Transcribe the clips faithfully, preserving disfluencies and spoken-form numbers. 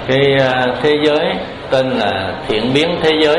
Cái thế giới tên là Thiện Biến Thế Giới.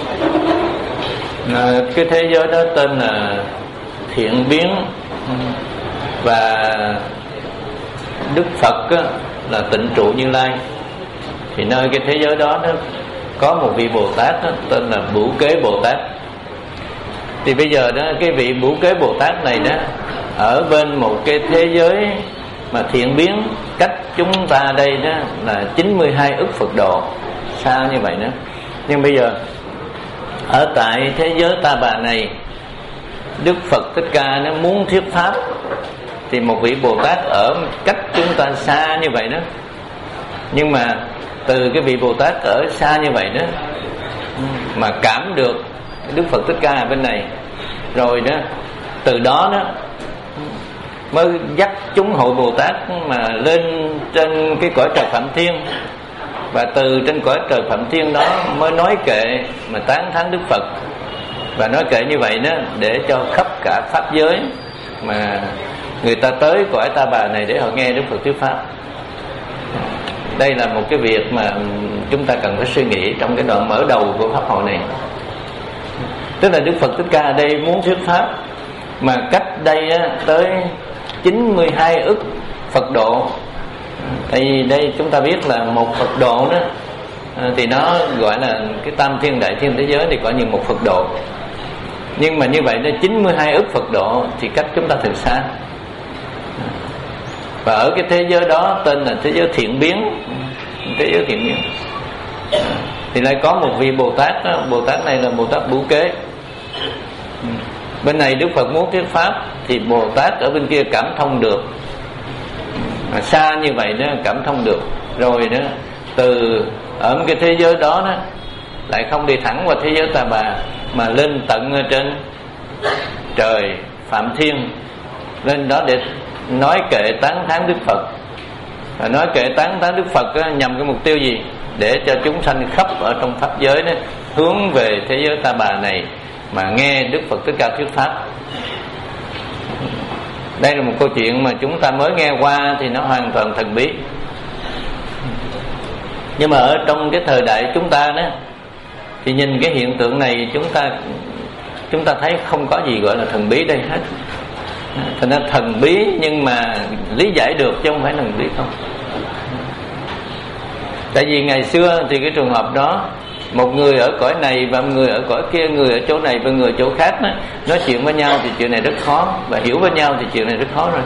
Cái thế giới đó tên là Thiện Biến, và Đức Phật á, là Tịnh Trụ Như Lai. Thì nơi cái thế giới đó, đó có một vị Bồ Tát đó, tên là Bửu Kế Bồ Tát. Thì bây giờ đó cái vị Bửu Kế Bồ Tát này đó ở bên một cái thế giới mà thiện biến, cách chúng ta đây đó là chín mươi hai ức Phật độ, xa như vậy đó. Nhưng bây giờ ở tại thế giới Ta Bà này, Đức Phật Thích Ca nó muốn thuyết pháp, thì một vị Bồ Tát ở cách chúng ta xa như vậy đó, nhưng mà từ cái vị Bồ Tát ở xa như vậy đó mà cảm được Đức Phật Thích Ca ở bên này, rồi đó từ đó đó mới dắt chúng hội Bồ Tát mà lên trên cái cõi trời Phạm Thiên, và từ trên cõi trời Phạm Thiên đó mới nói kệ mà tán thán Đức Phật. Và nói kệ như vậy đó để cho khắp cả pháp giới mà người ta tới cõi Ta Bà này để họ nghe Đức Phật thuyết pháp. Đây là một cái việc mà chúng ta cần phải suy nghĩ trong cái đoạn mở đầu của pháp hội này. Tức là Đức Phật Thích Ca ở đây muốn thuyết pháp mà cách đây á, tới chín mươi hai ức Phật độ. Tại vì đây chúng ta biết là một Phật độ đó thì nó gọi là cái tam thiên đại thiên thế giới thì có như một Phật độ. Nhưng mà như vậy nó chín mươi hai ức Phật độ thì cách chúng ta thật xa. Và ở cái thế giới đó tên là thế giới thiện biến, thế giới thiện biến thì lại có một vị Bồ Tát đó. Bồ Tát này là Bồ Tát Bửu Kế. Bên này Đức Phật muốn thuyết pháp thì Bồ Tát ở bên kia cảm thông được, mà xa như vậy đó cảm thông được. Rồi đó từ ở cái thế giới đó đó lại không đi thẳng qua thế giới Ta Bà, mà lên tận ở trên trời Phạm Thiên, lên đó để nói kệ tán thán Đức Phật. Và nói kệ tán thán Đức Phật đó, nhằm cái mục tiêu gì? Để cho chúng sanh khắp ở trong pháp giới đó hướng về thế giới Ta Bà này mà nghe Đức Phật Thích Ca thuyết pháp. Đây là một câu chuyện mà chúng ta mới nghe qua thì nó hoàn toàn thần bí. Nhưng mà ở trong cái thời đại chúng ta đó thì nhìn cái hiện tượng này, chúng ta chúng ta thấy không có gì gọi là thần bí đây hết. Thành ra thần bí nhưng mà lý giải được chứ không phải thần bí không. Tại vì ngày xưa thì cái trường hợp đó, một người ở cõi này và một người ở cõi kia, người ở chỗ này và người ở chỗ khác đó, nói chuyện với nhau thì chuyện này rất khó, và hiểu với nhau thì chuyện này rất khó rồi.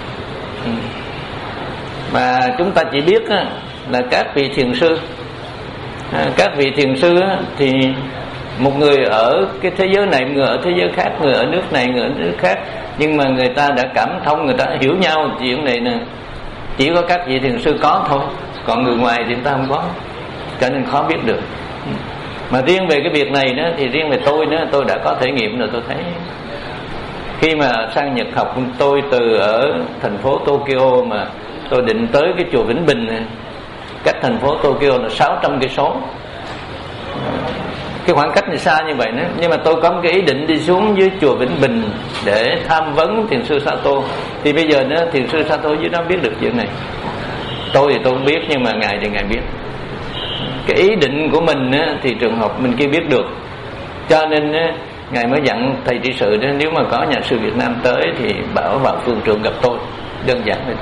Mà chúng ta chỉ biết là các vị thiền sư, các vị thiền sư thì một người ở cái thế giới này, người ở thế giới khác, người ở nước này, người ở nước khác, nhưng mà người ta đã cảm thông, người ta hiểu nhau. Chuyện này nè chỉ có các vị thiền sư có thôi, còn người ngoài thì người ta không có, cho nên khó biết được. Mà riêng về cái việc này đó thì riêng về tôi đó, tôi đã có thể nghiệm rồi. Tôi thấy khi mà sang Nhật học, tôi từ ở thành phố Tokyo mà tôi định tới cái chùa Vĩnh Bình này, cách thành phố Tokyo là sáu trăm cây số. Cái khoảng cách này xa như vậy đó, nhưng mà tôi có một cái ý định đi xuống dưới chùa Vĩnh Bình để tham vấn thiền sư Sato. Thì bây giờ đó thiền sư Sato dưới đó biết được chuyện này. Tôi thì tôi không biết, nhưng mà ngài thì ngài biết. Cái ý định của mình á, thì trường hợp mình kia biết được, cho nên á, ngài mới dặn thầy trị sự đó, nếu mà có nhà sư Việt Nam tới thì bảo vào phương trường gặp tôi, đơn giản vậy.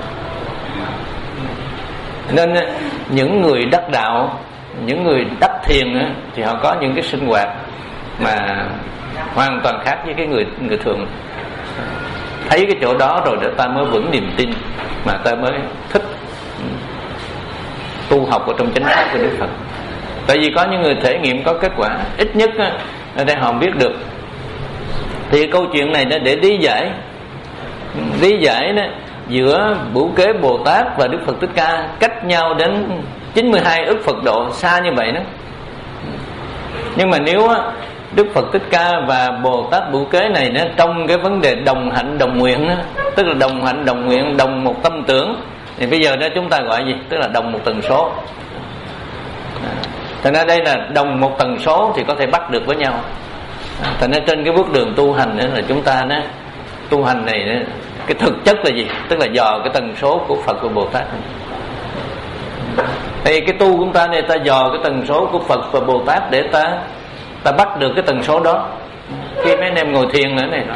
Nên á, những người đắc đạo, những người đắc thiền á, thì họ có những cái sinh hoạt mà hoàn toàn khác với cái người người thường. Thấy cái chỗ đó rồi để ta mới vững niềm tin, mà ta mới thích tu học ở trong chánh pháp của Đức Phật. Tại vì có những người thể nghiệm có kết quả, ít nhất á, ở đây họ biết được. Thì câu chuyện này đó để lý giải lý giải đó giữa Bửu Kế Bồ Tát và Đức Phật Thích Ca cách nhau đến chín mươi hai ức Phật độ, xa như vậy đó. Nhưng mà nếu á, Đức Phật Thích Ca và Bồ Tát Bửu Kế này nó trong cái vấn đề đồng hạnh đồng nguyện á, tức là đồng hạnh đồng nguyện, đồng một tâm tưởng, thì bây giờ đó chúng ta gọi gì? Tức là đồng một tần số. Thành ra đây là đồng một tần số thì có thể bắt được với nhau. Thành ra trên cái bước đường tu hành đó là chúng ta đó, tu hành này đó, cái thực chất là gì? Tức là dò cái tần số của Phật và Bồ Tát này. Thì cái tu của ta này, ta dò cái tần số của Phật và Bồ Tát để ta ta bắt được cái tần số đó. Khi mấy anh em ngồi thiền nữa này,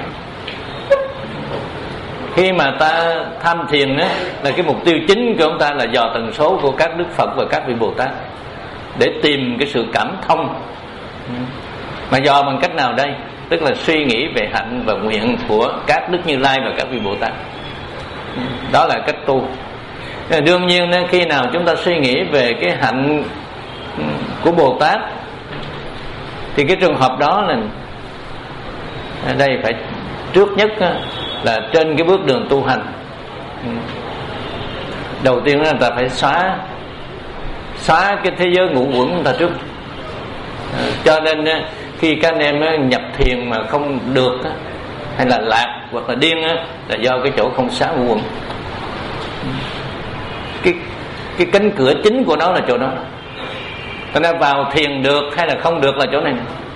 khi mà ta tham thiền á, là cái mục tiêu chính của ông ta là dò tần số của các Đức Phật và các vị Bồ Tát để tìm cái sự cảm thông. Mà dò bằng cách nào đây? Tức là suy nghĩ về hạnh và nguyện của các Đức Như Lai và các vị Bồ Tát. Đó là cách tu. Đương nhiên khi nào chúng ta suy nghĩ về cái hạnh của Bồ Tát thì cái trường hợp đó là ở đây phải trước nhất là trên cái bước đường tu hành, đầu tiên là ta phải xóa xóa cái thế giới ngũ uẩn của ta trước. Cho nên khi các anh em nhập thiền mà không được hay là lạc hoặc là điên là do cái chỗ không xóa ngũ uẩn. Cái cái cánh cửa chính của nó là chỗ đó. Cho nên vào thiền được hay là không được là chỗ này,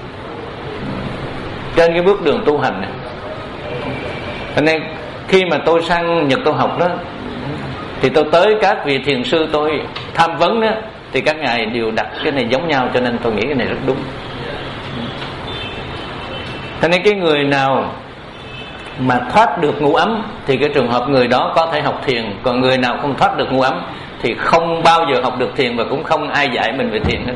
trên cái bước đường tu hành này. Cho nên khi mà tôi sang Nhật tôi học đó, thì tôi tới các vị thiền sư tôi tham vấn đó, thì các ngài đều đặt cái này giống nhau, cho nên tôi nghĩ cái này rất đúng. Cho nên cái người nào mà thoát được ngũ ấm thì cái trường hợp người đó có thể học thiền. Còn người nào không thoát được ngũ ấm thì không bao giờ học được thiền, và cũng không ai dạy mình về thiền hết.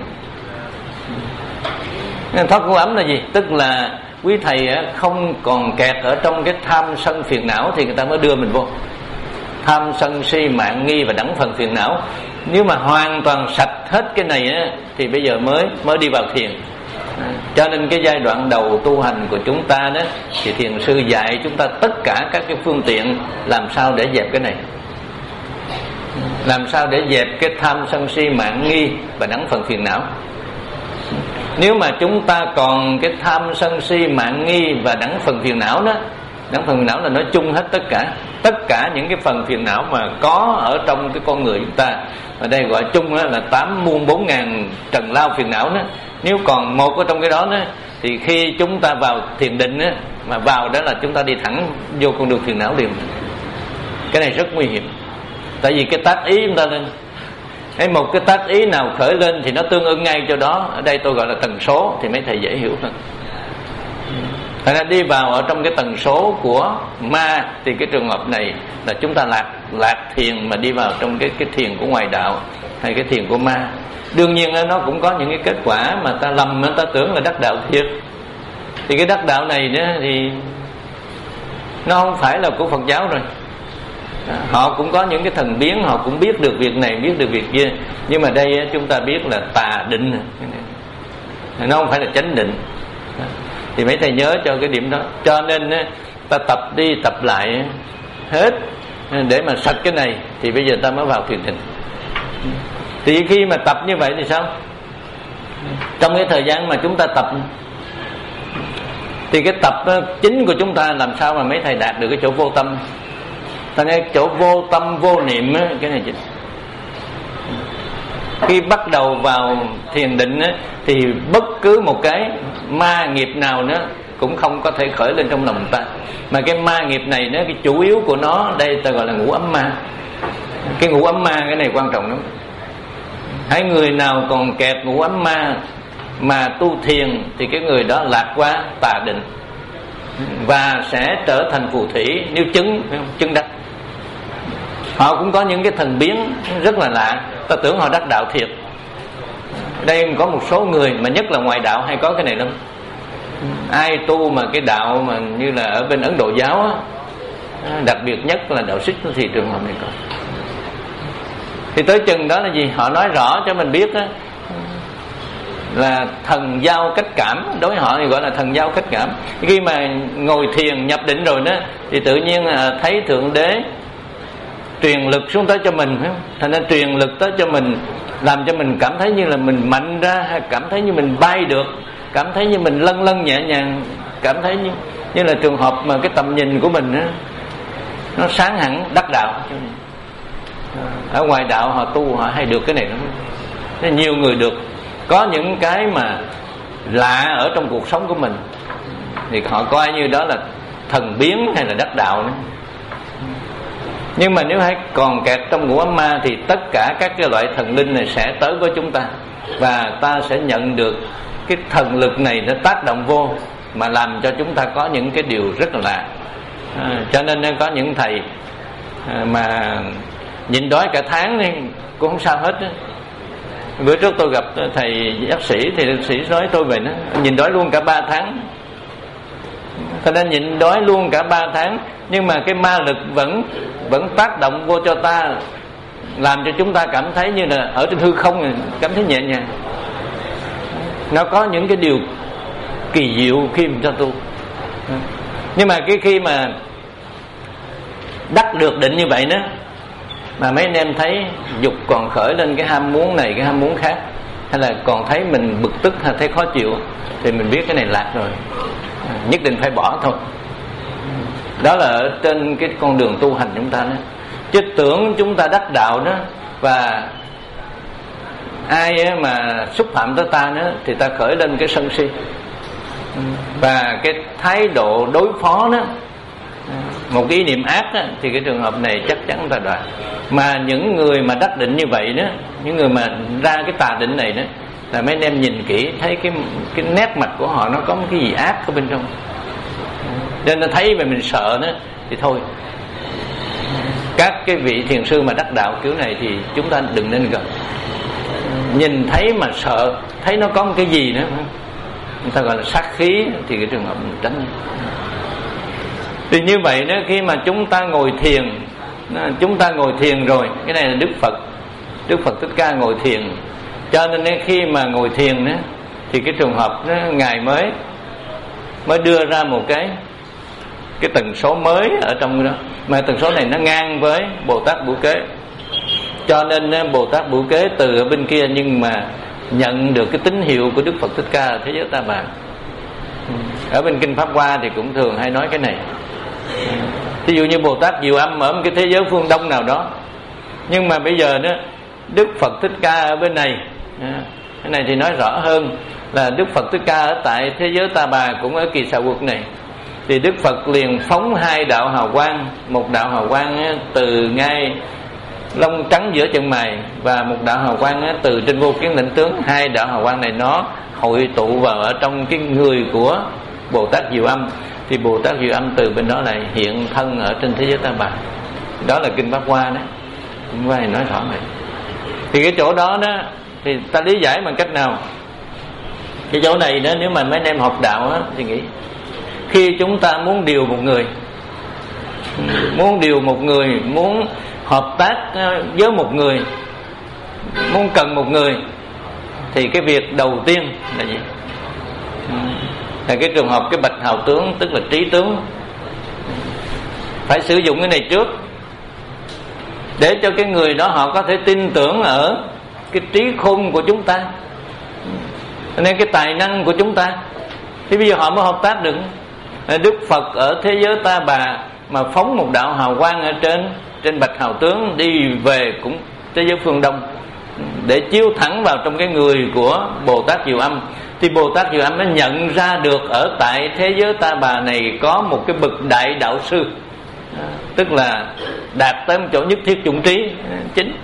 Nên thoát ngũ ấm là gì? Tức là quý thầy không còn kẹt ở trong cái tham sân phiền não thì người ta mới đưa mình vô. Tham sân si mạng nghi và đẳng phần phiền não, nếu mà hoàn toàn sạch hết cái này á, thì bây giờ mới mới đi vào thiền. Cho nên cái giai đoạn đầu tu hành của chúng ta đó, thì thiền sư dạy chúng ta tất cả các cái phương tiện làm sao để dẹp cái này, làm sao để dẹp cái tham sân si mạng nghi và đẳng phần phiền não. Nếu mà chúng ta còn cái tham sân si mạng nghi và đẳng phần phiền não đó, đẳng phần phiền não là nói chung hết tất cả tất cả những cái phần phiền não mà có ở trong cái con người chúng ta, ở đây gọi chung là tám muôn bốn ngàn trần lao phiền não đó. Nếu còn một ở trong cái đó, đó thì khi chúng ta vào thiền định đó, mà vào đó là chúng ta đi thẳng vô con đường phiền não liền. Cái này rất nguy hiểm. Tại vì cái tác ý chúng ta lên, hay một cái tác ý nào khởi lên thì nó tương ứng ngay cho đó. Ở đây tôi gọi là tần số, thì mấy thầy dễ hiểu hơn. Thành ra đi vào ở trong cái tần số của ma thì cái trường hợp này là chúng ta lạc lạc thiền mà đi vào trong cái cái thiền của ngoài đạo hay cái thiền của ma. Đương nhiên nó cũng có những cái kết quả mà ta lầm, mà ta tưởng là đắc đạo thiệt. Thì cái đắc đạo này đó thì nó không phải là của Phật giáo rồi. Họ cũng có những cái thần biến, họ cũng biết được việc này, biết được việc kia. Nhưng mà đây chúng ta biết là tà định, nó không phải là chánh định. Thì mấy thầy nhớ cho cái điểm đó. Cho nên ta tập đi tập lại hết để mà sạch cái này, thì bây giờ ta mới vào thiền định. Thì khi mà tập như vậy thì sao? Trong cái thời gian mà chúng ta tập, thì cái tập chính của chúng ta làm sao mà mấy thầy đạt được cái chỗ vô tâm. Ta nghe chỗ vô tâm vô niệm á, cái này chính. Khi bắt đầu vào thiền định á, thì bất cứ một cái ma nghiệp nào nữa cũng không có thể khởi lên trong lòng ta. Mà cái ma nghiệp này nó, cái chủ yếu của nó đây ta gọi là ngũ ấm ma. Cái ngũ ấm ma cái này quan trọng lắm. Hãy người nào còn kẹt ngũ ấm ma mà tu thiền thì cái người đó lạc qua tà định và sẽ trở thành phù thủy nếu chứng chứng đắc. Họ cũng có những cái thần biến rất là lạ, ta tưởng họ đắc đạo thiệt. Đây có một số người mà nhất là ngoài đạo hay có cái này lắm. Ai tu mà cái đạo mà như là ở bên Ấn Độ giáo á, đặc biệt nhất là đạo Sikh thì trường hợp này có. Thì tới chừng đó là gì? Họ nói rõ cho mình biết á, là thần giao cách cảm. Đối với họ thì gọi là thần giao cách cảm. Khi mà ngồi thiền nhập định rồi đó, thì tự nhiên thấy Thượng Đế truyền lực xuống tới cho mình, phải không? Thành ra truyền lực tới cho mình, làm cho mình cảm thấy như là mình mạnh ra, hay cảm thấy như mình bay được, cảm thấy như mình lân lân nhẹ nhàng, cảm thấy như, như là trường hợp mà cái tầm nhìn của mình á, nó sáng hẳn đắc đạo. Ở ngoài đạo họ tu họ hay được cái này lắm. Nên nhiều người được. Có những cái mà lạ ở trong cuộc sống của mình thì họ coi như đó là thần biến hay là đắc đạo nữa. Nhưng mà nếu hãy còn kẹt trong ngũ ấm ma thì tất cả các cái loại thần linh này sẽ tới với chúng ta, và ta sẽ nhận được cái thần lực này nó tác động vô, mà làm cho chúng ta có những cái điều rất là lạ. À, cho nên có những thầy à, mà nhịn đói cả tháng thì cũng không sao hết đó. Bữa trước tôi gặp thầy bác sĩ thì bác sĩ nói tôi về nó nhịn đói luôn cả ba tháng. Cho nên nhịn đói luôn cả ba tháng, nhưng mà cái ma lực vẫn vẫn tác động vô cho ta, làm cho chúng ta cảm thấy như là ở trên hư không, cảm thấy nhẹ nhàng. Nó có những cái điều kỳ diệu khi mà cho tu. Nhưng mà cái khi mà đắc được định như vậy đó, mà mấy anh em thấy dục còn khởi lên cái ham muốn này, cái ham muốn khác, hay là còn thấy mình bực tức hay thấy khó chịu, thì mình biết cái này lạc rồi, nhất định phải bỏ thôi. Đó là ở trên cái con đường tu hành chúng ta đó. Chứ tưởng chúng ta đắc đạo đó, và ai mà xúc phạm tới ta nữa thì ta khởi lên cái sân si, và cái thái độ đối phó đó, một cái ý niệm ác đó, thì cái trường hợp này chắc chắn ta đoạn. Mà những người mà đắc định như vậy đó, những người mà ra cái tà định này đó, là mấy anh em nhìn kỹ thấy cái cái nét mặt của họ nó có một cái gì ác ở bên trong, nên nó thấy mà mình sợ đó thì thôi. Các cái vị thiền sư mà đắc đạo kiểu này thì chúng ta đừng nên gần. Nhìn thấy mà sợ, thấy nó có một cái gì nữa, người ta gọi là sát khí, thì cái trường hợp mình tránh. Thì như vậy đó, khi mà chúng ta ngồi thiền, chúng ta ngồi thiền rồi, cái này là Đức Phật Đức Phật Thích Ca ngồi thiền, cho nên khi mà ngồi thiền đó, thì cái trường hợp đó, Ngài mới mới đưa ra một cái cái tần số mới ở trong đó, mà tần số này nó ngang với Bồ Tát Bửu Kế. Cho nên Bồ Tát Bửu Kế từ ở bên kia, nhưng mà nhận được cái tín hiệu của Đức Phật Thích Ca ở thế giới Ta Bà. Ở bên Kinh Pháp Hoa thì cũng thường hay nói cái này. Ví dụ như Bồ Tát Diệu Âm ở một cái thế giới phương Đông nào đó, nhưng mà bây giờ đó Đức Phật Thích Ca ở bên này, cái này thì nói rõ hơn là Đức Phật Thích Ca ở tại thế giới Ta Bà, cũng ở Kỳ Xà Quật này, thì Đức Phật liền phóng hai đạo hào quang, một đạo hào quang từ ngay lông trắng giữa chân mày, và một đạo hào quang từ trên vô kiến định tướng. Hai đạo hào quang này nó hội tụ vào ở trong cái người của Bồ Tát Diệu Âm, thì Bồ Tát Diệu Âm từ bên đó lại hiện thân ở trên thế giới Ta Bà. Đó là Kinh Pháp Hoa đó, Kinh Pháp Hoa nói rõ vậy. Thì cái chỗ đó đó thì ta lý giải bằng cách nào? Cái chỗ này đó, nếu mà mấy anh em học đạo đó, thì nghĩ khi chúng ta muốn điều một người, muốn điều một người, muốn hợp tác với một người, muốn cần một người, thì cái việc đầu tiên là gì? Là cái trường hợp cái bạch hào tướng, tức là trí tướng, phải sử dụng cái này trước, để cho cái người đó họ có thể tin tưởng ở cái trí khôn của chúng ta, nên cái tài năng của chúng ta, thì bây giờ họ mới hợp tác được. Đức Phật ở thế giới Ta Bà mà phóng một đạo hào quang ở trên trên bạch hào tướng đi về cũng thế giới phương Đông, để chiếu thẳng vào trong cái người của Bồ Tát Diệu Âm, thì Bồ Tát Diệu Âm nó nhận ra được ở tại thế giới Ta Bà này có một cái bậc đại đạo sư, tức là đạt tới một chỗ nhất thiết chủng trí chính.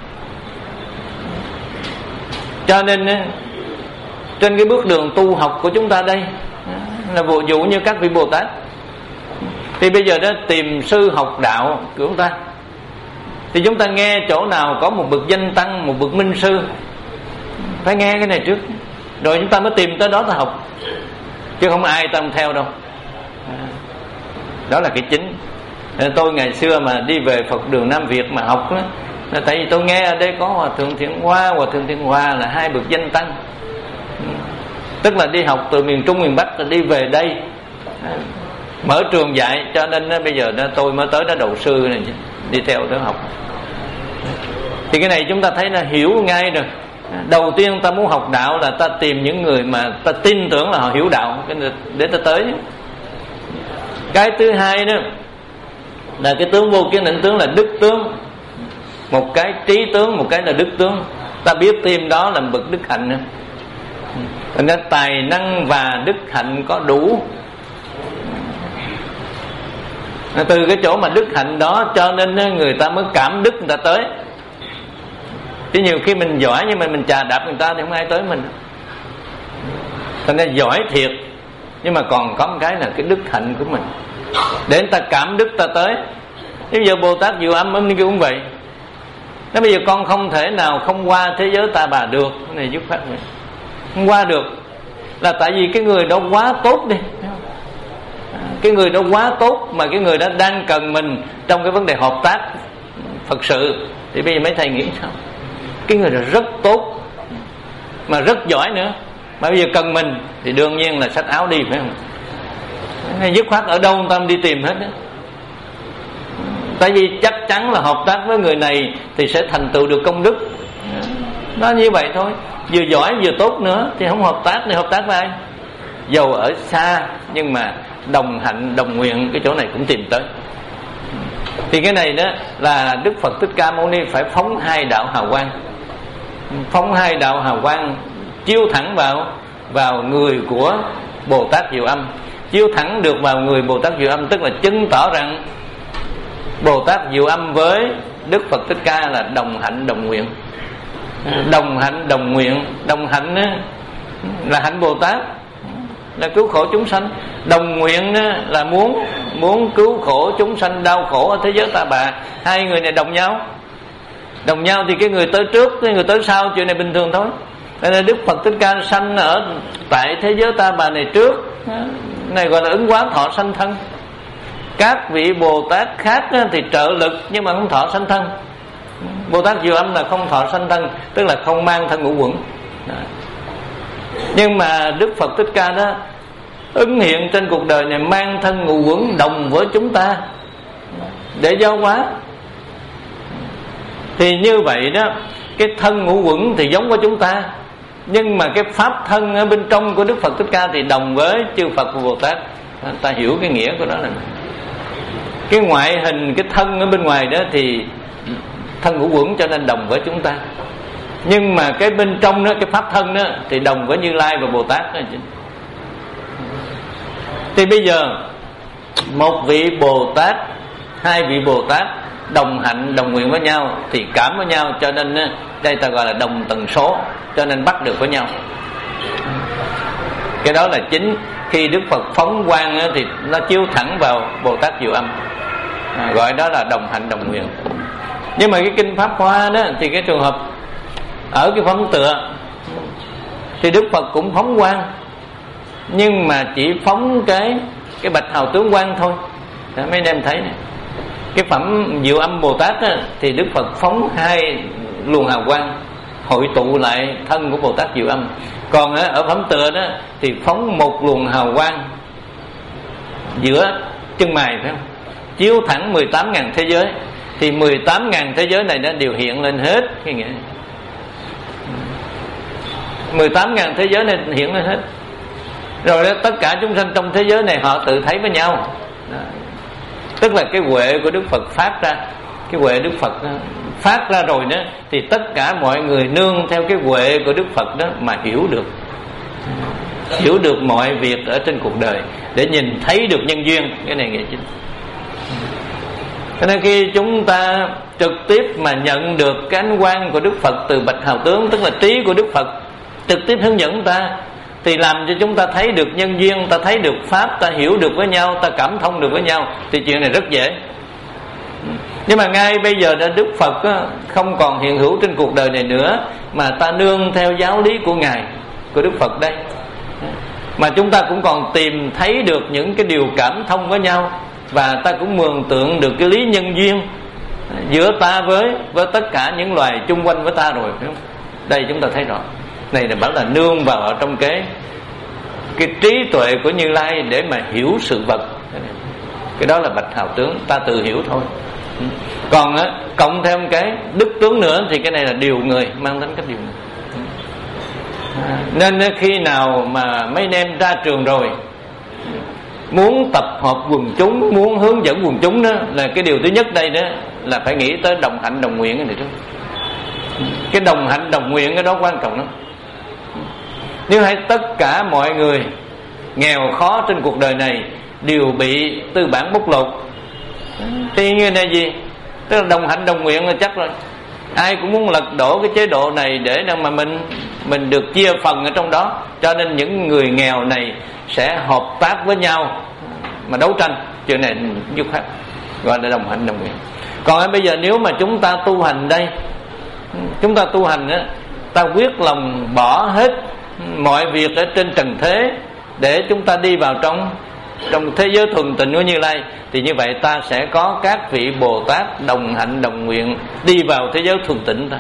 Cho nên trên cái bước đường tu học của chúng ta đây là vụ dụ như các vị Bồ Tát, thì bây giờ đó tìm sư học đạo của chúng ta, thì chúng ta nghe chỗ nào có một bậc danh tăng, một bậc minh sư, phải nghe cái này trước, rồi chúng ta mới tìm tới đó ta học, chứ không ai ta không theo đâu. Đó là cái chính. Tôi ngày xưa mà đi về Phật đường Nam Việt mà học đó, là tại vì tôi nghe ở đây có Hòa Thượng Thiện Hoa, Hòa Thượng Thiện Hoa là hai bậc danh tăng, tức là đi học từ miền Trung miền Bắc rồi đi về đây mở trường dạy, cho nên bây giờ tôi mới tới đó đầu sư này, đi theo đó học. Thì cái này chúng ta thấy là hiểu ngay rồi. Đầu tiên ta muốn học đạo là ta tìm những người mà ta tin tưởng là họ hiểu đạo để ta tới. Cái thứ hai đó là cái tướng vô kiến định tướng là đức tướng, một cái trí tướng, một cái là đức tướng. Ta biết thêm đó là bậc đức hạnh nữa. Nên tài năng và đức hạnh có đủ Từ cái chỗ mà đức hạnh đó cho nên người ta mới cảm đức người ta tới. Chứ nhiều khi mình giỏi nhưng mà mình chà đạp người ta thì không ai tới mình. Thành ra giỏi thiệt, nhưng mà còn có một cái là cái đức hạnh của mình, để người ta cảm đức ta tới. Bây giờ Bồ Tát Diệu Âm ông cũng vậy. Nói bây giờ con không thể nào không qua thế giới ta bà được. Cái này dứt khoát này không qua được, là tại vì cái người đó quá tốt đi. Cái người đó quá tốt, mà cái người đó đang cần mình trong cái vấn đề hợp tác Phật sự. Thì bây giờ mấy thầy nghĩ sao? Cái người đó rất tốt, mà rất giỏi nữa, mà bây giờ cần mình thì đương nhiên là xách áo đi, phải không? Hay dứt khoát ở đâu người ta đi tìm hết đó. Tại vì chắc chắn là hợp tác với người này thì sẽ thành tựu được công đức. Nó như vậy thôi. Vừa giỏi vừa tốt nữa thì không hợp tác thì hợp tác với ai? Dầu ở xa nhưng mà đồng hạnh đồng nguyện, cái chỗ này cũng tìm tới. Thì cái này đó là Đức Phật Thích Ca Mâu Ni phải phóng hai đạo hào quang. Phóng hai đạo hào quang chiếu thẳng vào vào người của Bồ Tát Diệu Âm. Chiếu thẳng được vào người Bồ Tát Diệu Âm, tức là chứng tỏ rằng Bồ Tát Diệu Âm với Đức Phật Thích Ca là đồng hạnh đồng nguyện. Đồng hạnh đồng nguyện. Đồng hạnh á, là hạnh Bồ Tát, là cứu khổ chúng sanh. Đồng nguyện á, là muốn muốn cứu khổ chúng sanh đau khổ ở thế giới ta bà. Hai người này đồng nhau. Đồng nhau thì cái người tới trước, cái người tới sau, chuyện này bình thường thôi. Đây là Đức Phật Thích Ca sanh ở tại thế giới ta bà này trước, này gọi là ứng hóa thọ sanh thân. Các vị Bồ Tát khác thì trợ lực nhưng mà không thọ sanh thân. Bồ Tát Diệu Âm là không thọ sanh thân, tức là không mang thân ngũ quẩn. Nhưng mà Đức Phật Thích Ca đó ứng hiện trên cuộc đời này mang thân ngũ quẩn đồng với chúng ta để giáo hóa. Thì như vậy đó, cái thân ngũ quẩn thì giống với chúng ta, nhưng mà cái pháp thân ở bên trong của Đức Phật Thích Ca thì đồng với chư Phật và Bồ Tát. Ta hiểu cái nghĩa của nó là cái ngoại hình, cái thân ở bên ngoài đó thì thân ngũ quẩn cho nên đồng với chúng ta, nhưng mà cái bên trong đó, cái pháp thân đó thì đồng với Như Lai và Bồ Tát đó. Thì bây giờ một vị Bồ Tát, hai vị Bồ Tát đồng hạnh đồng nguyện với nhau thì cảm với nhau, cho nên đây ta gọi là đồng tần số, cho nên bắt được với nhau. Cái đó là chính khi Đức Phật phóng quang thì nó chiếu thẳng vào Bồ Tát Diệu Âm, à, gọi đó là đồng hạnh đồng nguyện. Nhưng mà cái kinh Pháp Hoa đó thì cái trường hợp ở cái phẩm tựa thì Đức Phật cũng phóng quang, nhưng mà chỉ phóng cái cái bạch hào tướng quang thôi. Đó, mấy anh em thấy này, cái phẩm Diệu Âm Bồ Tát á, thì Đức Phật phóng hai luồng hào quang hội tụ lại thân của Bồ Tát Diệu Âm. Còn á, ở phẩm tựa đó thì phóng một luồng hào quang giữa chân mày, phải không? Chiếu thẳng mười tám ngàn thế giới. Thì mười tám ngàn thế giới này nó đều hiện lên hết cái nghĩa. mười tám ngàn thế giới này hiện lên hết. Rồi đó, tất cả chúng sanh trong thế giới này họ tự thấy với nhau. Đó. Tức là cái huệ của Đức Phật phát ra, cái huệ Đức Phật phát ra rồi đó, thì tất cả mọi người nương theo cái huệ của Đức Phật đó mà hiểu được, hiểu được mọi việc ở trên cuộc đời, để nhìn thấy được nhân duyên. Cái này nghĩa chính. Cho nên khi chúng ta trực tiếp mà nhận được cái ánh quang của Đức Phật từ bạch hào tướng, tức là trí của Đức Phật trực tiếp hướng dẫn ta, thì làm cho chúng ta thấy được nhân duyên, ta thấy được pháp, ta hiểu được với nhau, ta cảm thông được với nhau, thì chuyện này rất dễ. Nhưng mà ngay bây giờ đã Đức Phật á, không còn hiện hữu trên cuộc đời này nữa, mà ta nương theo giáo lý của Ngài, của Đức Phật đây, mà chúng ta cũng còn tìm thấy được những cái điều cảm thông với nhau, và ta cũng mường tượng được cái lý nhân duyên giữa ta với với tất cả những loài chung quanh với ta rồi, phải không? Đây chúng ta thấy rõ. Này là bảo là nương vào ở trong cái cái trí tuệ của Như Lai để mà hiểu sự vật. Cái đó là bạch hào tướng, ta tự hiểu thôi. Còn á, cộng thêm cái đức tướng nữa thì cái này là điều người, mang tính cách điều người. Nên khi nào mà mấy anh em ra trường rồi, muốn tập hợp quần chúng, muốn hướng dẫn quần chúng đó, là cái điều thứ nhất đây đó là phải nghĩ tới đồng hạnh đồng nguyện. Cái này đó, cái đồng hạnh đồng nguyện cái đó quan trọng lắm. Nếu hay tất cả mọi người nghèo khó trên cuộc đời này đều bị tư bản bóc lột, Thì như này gì, tức là đồng hạnh đồng nguyện là chắc rồi. Ai cũng muốn lật đổ cái chế độ này để mà mình mình được chia phần ở trong đó. Cho nên những người nghèo này sẽ hợp tác với nhau mà đấu tranh. Chuyện này dứt khoát, gọi là đồng hạnh đồng nguyện. Còn bây giờ nếu mà chúng ta tu hành đây, chúng ta tu hành á, ta quyết lòng bỏ hết mọi việc ở trên trần thế để chúng ta đi vào trong trong thế giới thuần tịnh của Như Lai, thì như vậy ta sẽ có các vị Bồ Tát đồng hạnh đồng nguyện đi vào thế giới thuần tịnh ta.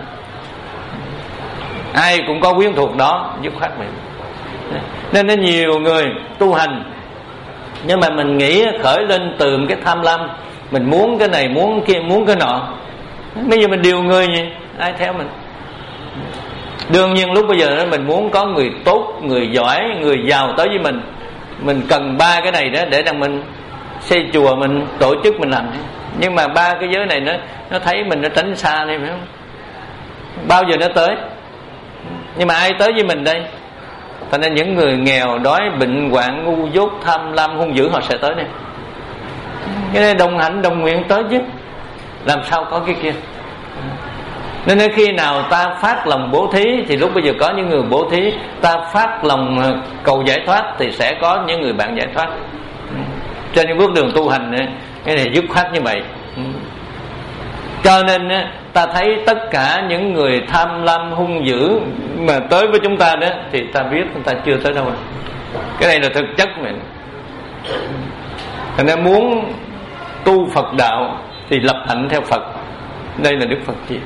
Ai cũng có quyến thuộc đó, dứt khoát mình. Nên nó nhiều người tu hành, nhưng mà mình nghĩ khởi lên từ cái tham lam, mình muốn cái này muốn kia muốn cái nọ. Bây giờ mình điều người gì, ai theo mình? Đương nhiên lúc bây giờ mình muốn có người tốt, người giỏi, người giàu tới với mình, mình cần ba cái này đó để rằng mình xây chùa, mình tổ chức, mình làm. Nhưng mà ba cái giới này nó nó thấy mình nó tránh xa đi, phải không? Bao giờ nó tới? Nhưng mà ai tới với mình đây? Thành nên những người nghèo, đói, bệnh hoạn, ngu dốt, tham lam, hung dữ họ sẽ tới đây. Cái này đồng hạnh đồng nguyện tới chứ, làm sao có cái kia. Nên khi nào ta phát lòng bố thí thì lúc bây giờ có những người bố thí, ta phát lòng cầu giải thoát thì sẽ có những người bạn giải thoát. Trên những bước đường tu hành cái này dứt khoát như vậy. Cho nên ta thấy tất cả những người tham lam hung dữ mà tới với chúng ta đó thì ta biết chúng ta chưa tới đâu. Cái này là thực chất mình. Thành ra muốn tu Phật đạo thì lập hạnh theo Phật. Đây là Đức Phật chỉ.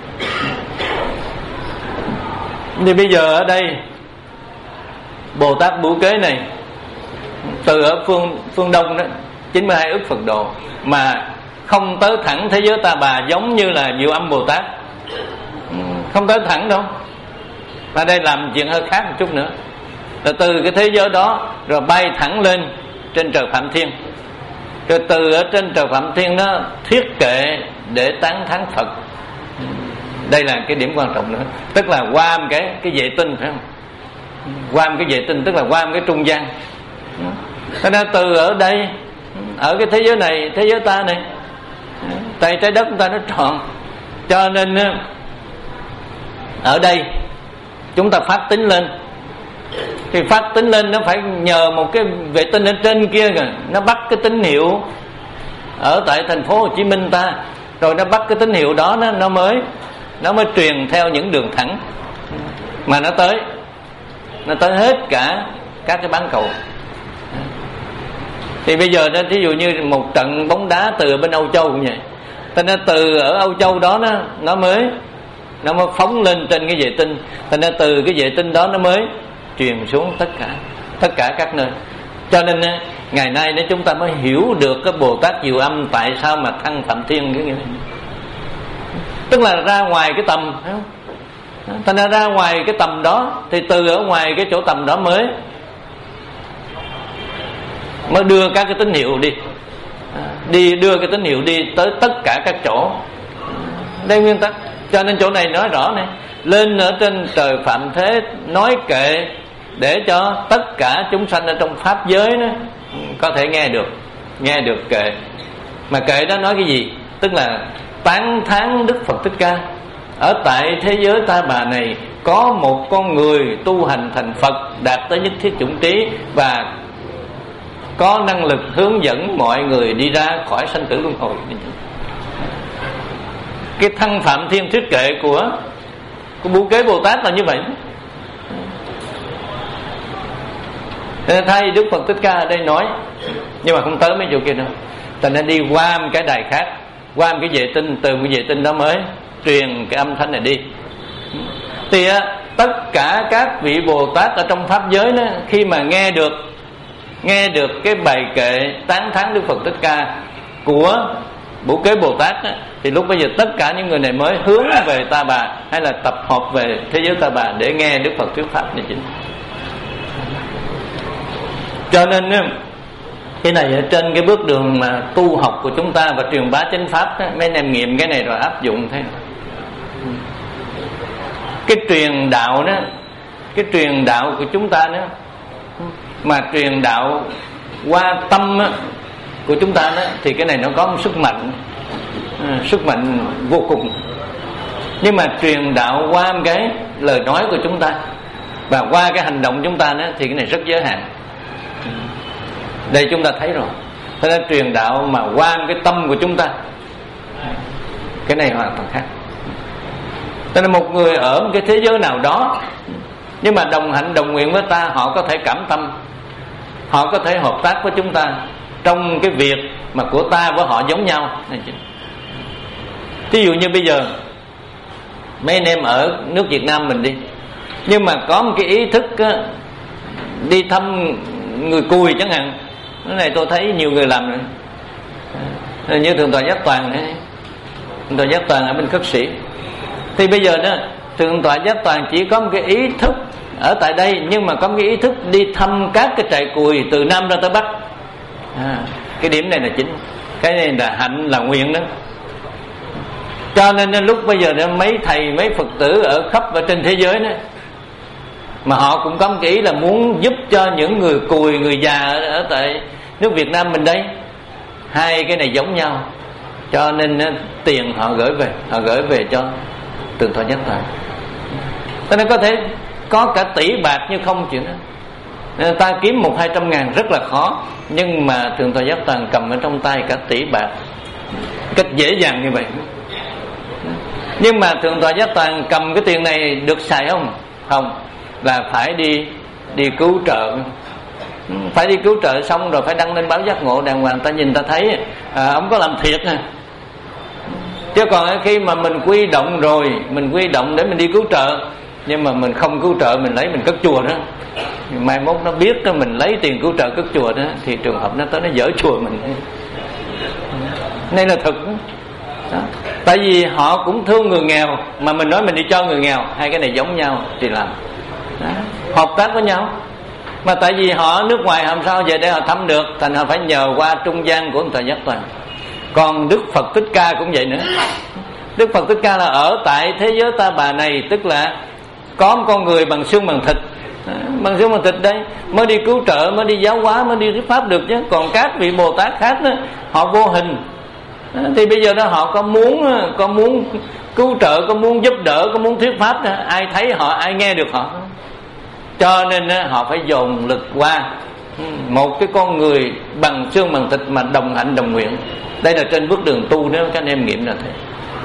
Thì bây giờ ở đây Bồ Tát Bửu Kế này từ ở phương phương Đông đó chín mươi hai ức Phật độ mà không tới thẳng thế giới Ta Bà giống như là Diệu Âm Bồ Tát, không tới thẳng đâu. Mà đây làm chuyện hơi khác một chút nữa, là từ cái thế giới đó rồi bay thẳng lên trên trời Phạm Thiên, rồi từ ở trên trời Phạm Thiên đó thiết kệ để tán thán Phật. Đây là cái điểm quan trọng nữa, tức là qua một cái cái vệ tinh, phải không? Qua một cái vệ tinh tức là qua một cái trung gian. Thế nên từ ở đây, ở cái thế giới này, thế giới ta này, tại trái đất của ta nó tròn, cho nên ở đây chúng ta phát tín lên. Thì phát tín lên nó phải nhờ một cái vệ tinh ở trên kia kìa, nó bắt cái tín hiệu ở tại thành phố Hồ Chí Minh ta, rồi nó bắt cái tín hiệu đó nó, nó mới nó mới truyền theo những đường thẳng mà nó tới nó tới hết cả các cái bán cầu. Thì bây giờ thí dụ như một trận bóng đá từ bên Âu Châu cũng vậy, cho nên từ ở Âu Châu đó nó nó mới nó mới phóng lên trên cái vệ tinh, cho nên từ cái vệ tinh đó nó mới truyền xuống tất cả tất cả các nơi. Cho nên ngày nay nếu chúng ta mới hiểu được cái Bồ Tát Diệu Âm tại sao mà thăng Phạm Thiên cái này, tức là ra ngoài cái tầm, phải không? Thành ra ra ngoài cái tầm đó thì từ ở ngoài cái chỗ tầm đó mới mới đưa các cái tín hiệu đi đi đưa cái tín hiệu đi tới tất cả các chỗ. Đây nguyên tắc. Cho nên chỗ này nói rõ này, lên ở trên trời Phạm Thế nói kệ để cho tất cả chúng sanh ở trong pháp giới đó có thể nghe được nghe được kệ. Mà kệ đó nói cái gì? Tức là tán thán Đức Phật Thích Ca. Ở tại thế giới Ta Bà này có một con người tu hành thành Phật, đạt tới nhất thiết chủng trí và có năng lực hướng dẫn mọi người đi ra khỏi sanh tử luân hồi. Cái thăng Phạm Thiên thuyết kệ của của Bửu Kế Bồ Tát là như vậy. Thay Đức Phật Thích Ca ở đây nói, nhưng mà không tới mấy chỗ kia đâu, thành nên đi qua một cái đài khác, qua một cái vệ tinh, từ cái vệ tinh đó mới truyền cái âm thanh này đi. Thì tất cả các vị Bồ Tát ở trong pháp giới đó, khi mà nghe được nghe được cái bài kệ tán thán Đức Phật Thích Ca của Bửu Kế Bồ Tát đó, thì lúc bây giờ tất cả những người này mới hướng về Ta Bà hay là tập hợp về thế giới Ta Bà để nghe Đức Phật thuyết pháp này chính. Cho nên cái này ở trên cái bước đường mà tu học của chúng ta và truyền bá chánh pháp đó, mấy anh em nghiệm cái này rồi áp dụng thế. Cái truyền đạo đó, cái truyền đạo của chúng ta đó, mà truyền đạo qua tâm đó, của chúng ta đó, thì cái này nó có một sức mạnh, à, sức mạnh vô cùng. Nhưng mà truyền đạo qua cái lời nói của chúng ta và qua cái hành động chúng ta đó, thì cái này rất giới hạn. Đây chúng ta thấy rồi. Thế nên truyền đạo mà qua cái tâm của chúng ta, cái này hoàn toàn khác. Thế nên một người ở một cái thế giới nào đó, nhưng mà đồng hạnh đồng nguyện với ta, họ có thể cảm tâm, họ có thể hợp tác với chúng ta trong cái việc mà của ta với họ giống nhau. Ví dụ như bây giờ mấy anh em ở nước Việt Nam mình đi, nhưng mà có một cái ý thức á, đi thăm người cùi chẳng hạn, cái này tôi thấy nhiều người làm rồi, như Thượng tọa Giác Toàn này, Thượng tọa Giác Toàn ở bên Khất Sĩ. Thì bây giờ đó Thượng tọa Giác Toàn chỉ có một cái ý thức ở tại đây, nhưng mà có một cái ý thức đi thăm các cái trại cùi từ Nam ra tới Bắc. À, cái điểm này là chính, cái này là hạnh, là nguyện đó. Cho nên lúc bây giờ đó, mấy thầy mấy Phật tử ở khắp ở trên thế giới đó, mà họ cũng có một cái ý là muốn giúp cho những người cùi, người già ở, ở tại nước Việt Nam mình đây. Hai cái này giống nhau, cho nên tiền họ gửi về, họ gửi về cho Thượng tọa Giác Toàn. Cho nên có thể có cả tỷ bạc như không chuyện đó. Nên ta kiếm một hai trăm ngàn rất là khó, nhưng mà Thượng tọa Giác Toàn cầm ở trong tay cả tỷ bạc cách dễ dàng như vậy. Nhưng mà Thượng tọa Giác Toàn cầm cái tiền này được xài không? Không, là phải đi đi cứu trợ, phải đi cứu trợ xong rồi phải đăng lên báo giác ngộ đàng hoàng, ta nhìn ta thấy à, ông có làm thiệt nè. Chứ còn khi mà mình quy động rồi, mình quy động để mình đi cứu trợ, nhưng mà mình không cứu trợ, mình lấy mình cất chùa đó, mai mốt nó biết đó, mình lấy tiền cứu trợ cất chùa đó, thì trường hợp nó tới nó dỡ chùa mình. Đây là thực đó. Tại vì họ cũng thương người nghèo, mà mình nói mình đi cho người nghèo, hai cái này giống nhau thì làm đó, hợp tác với nhau. Mà tại vì họ nước ngoài làm sao về đây họ thăm được, thành họ phải nhờ qua trung gian của Thầy Giác Toàn. Còn Đức Phật Thích Ca cũng vậy nữa. Đức Phật Thích Ca là ở tại thế giới Ta Bà này, tức là có một con người bằng xương bằng thịt, bằng xương bằng thịt đây mới đi cứu trợ, mới đi giáo hóa, mới đi thuyết pháp được chứ. Còn các vị Bồ Tát khác đó, họ vô hình. Thì bây giờ đó họ có muốn có muốn cứu trợ, có muốn giúp đỡ, có muốn thuyết pháp đó, ai thấy họ, ai nghe được họ. Cho nên họ phải dồn lực qua một cái con người bằng xương bằng thịt mà đồng hạnh đồng nguyện. Đây là trên bước đường tu, nếu các anh em nghiệm là thế.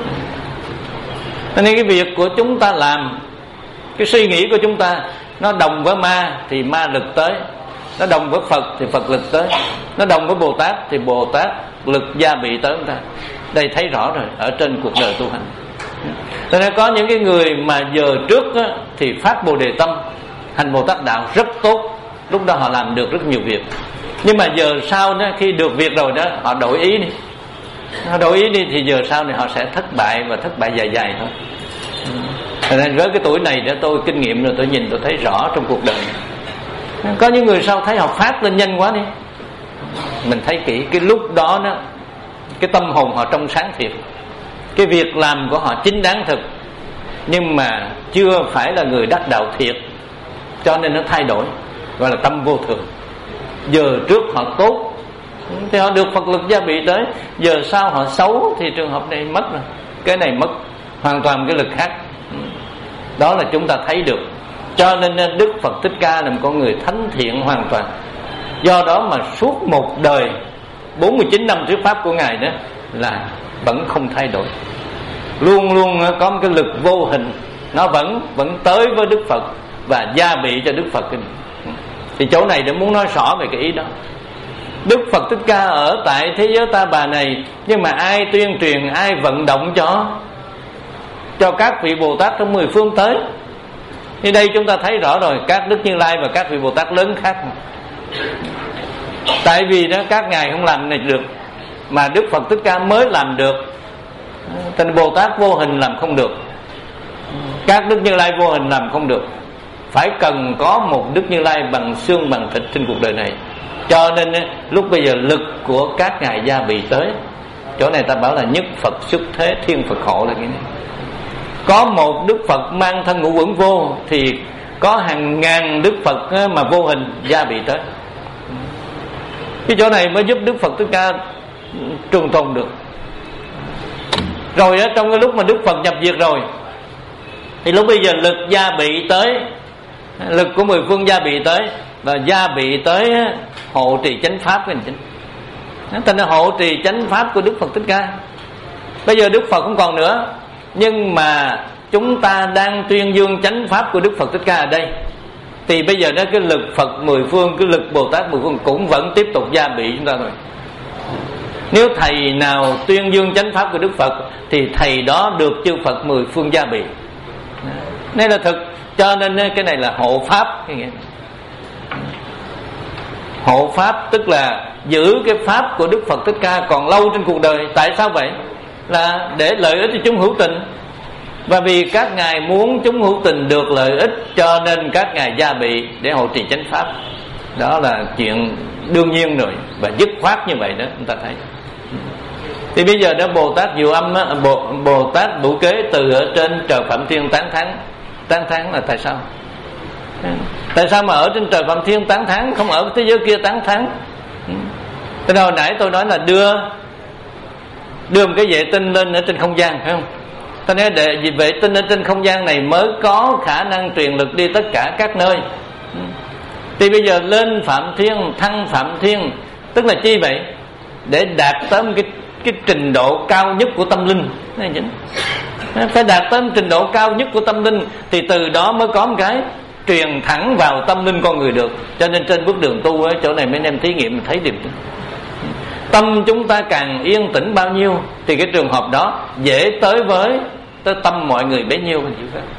Nên cái việc của chúng ta làm, cái suy nghĩ của chúng ta nó đồng với ma thì ma lực tới, nó đồng với Phật thì Phật lực tới, nó đồng với Bồ Tát thì Bồ Tát lực gia bị tới chúng ta. Đây thấy rõ rồi ở trên cuộc đời tu hành. Cho nên có những cái người mà giờ trước á, thì phát Bồ Đề tâm, hành Bồ Tát đạo rất tốt, lúc đó họ làm được rất nhiều việc. Nhưng mà giờ sau đó, khi được việc rồi đó, họ đổi ý đi, họ đổi ý đi thì giờ sau này họ sẽ thất bại, và thất bại dài dài thôi. Cho nên với cái tuổi này đó, tôi kinh nghiệm rồi, tôi nhìn tôi thấy rõ trong cuộc đời. Có những người sau thấy họ phát lên nhanh quá đi, mình thấy kỹ cái lúc đó đó, cái tâm hồn họ trong sáng thiệt, cái việc làm của họ chính đáng thực, nhưng mà chưa phải là người đắc đạo thiệt, cho nên nó thay đổi, gọi là tâm vô thường. Giờ trước họ tốt thì họ được Phật lực gia bị tới, giờ sau họ xấu thì trường hợp này mất rồi, cái này mất hoàn toàn cái lực khác. Đó là chúng ta thấy được. Cho nên Đức Phật Thích Ca là một con người thánh thiện hoàn toàn. Do đó mà suốt một đời bốn mươi chín năm thuyết pháp của Ngài đó là vẫn không thay đổi, luôn luôn có một cái lực vô hình, nó vẫn vẫn tới với Đức Phật và gia bị cho Đức Phật. Thì chỗ này để muốn nói rõ về cái ý đó. Đức Phật Thích Ca ở tại thế giới Ta Bà này, nhưng mà ai tuyên truyền, ai vận động cho cho các vị Bồ Tát trong mười phương tới. Thì đây chúng ta thấy rõ rồi, các Đức Như Lai và các vị Bồ Tát lớn khác. Tại vì đó các ngài không làm này được, mà Đức Phật Thích Ca mới làm được. Thành Bồ Tát vô hình làm không được, các Đức Như Lai vô hình làm không được, phải cần có một Đức Như Lai bằng xương bằng thịt trên cuộc đời này. Cho nên lúc bây giờ lực của các ngài gia bị tới. Chỗ này ta bảo là nhất Phật xuất thế, thiên Phật hộ là cái này. Có một Đức Phật mang thân ngũ uẩn vô, thì có hàng ngàn Đức Phật mà vô hình gia bị tới. Cái chỗ này mới giúp Đức Phật Thích Ca trường tồn được. Rồi á, trong cái lúc mà Đức Phật nhập diệt rồi, thì lúc bây giờ lực gia bị tới, lực của mười phương gia bị tới, và gia bị tới hộ trì chánh pháp của hành chính. Thành ra hộ trì chánh pháp của Đức Phật Thích Ca. Bây giờ Đức Phật không còn nữa, nhưng mà chúng ta đang tuyên dương chánh pháp của Đức Phật Thích Ca ở đây. Thì bây giờ đó cái lực Phật mười phương, cái lực Bồ Tát mười phương cũng vẫn tiếp tục gia bị chúng ta rồi. Nếu thầy nào tuyên dương chánh pháp của Đức Phật thì thầy đó được chư Phật mười phương gia bị. Đây là thực. Cho nên cái này là hộ pháp. Hộ pháp tức là giữ cái pháp của Đức Phật Thích Ca còn lâu trên cuộc đời. Tại sao vậy? Là để lợi ích cho chúng hữu tình. Và vì các ngài muốn chúng hữu tình được lợi ích, cho nên các ngài gia bị để hộ trì chánh pháp. Đó là chuyện đương nhiên rồi, và dứt khoát như vậy đó chúng ta thấy. Thì bây giờ đó Bồ Tát Diệu Âm á, Bồ, Bồ Tát Bửu Kế từ ở trên trời Phạm Thiên tán thán. Tán thán là tại sao? Tại sao mà ở trên trời Phạm Thiên tán thán, không ở thế giới kia tán thán? Cái hồi nãy tôi nói là đưa đưa một cái vệ tinh lên ở trên không gian, phải không? Cho nên để vệ tinh ở trên không gian này mới có khả năng truyền lực đi tất cả các nơi. Thì bây giờ lên Phạm Thiên, thăng Phạm Thiên, tức là chi vậy? Để đạt tới cái cái trình độ cao nhất của tâm linh. Phải đạt tới trình độ cao nhất của tâm linh thì từ đó mới có một cái truyền thẳng vào tâm linh con người được. Cho nên trên bước đường tu ở chỗ này mấy anh em thí nghiệm thấy điểm. Tâm chúng ta càng yên tĩnh bao nhiêu thì cái trường hợp đó dễ tới với tới tâm mọi người bấy nhiêu.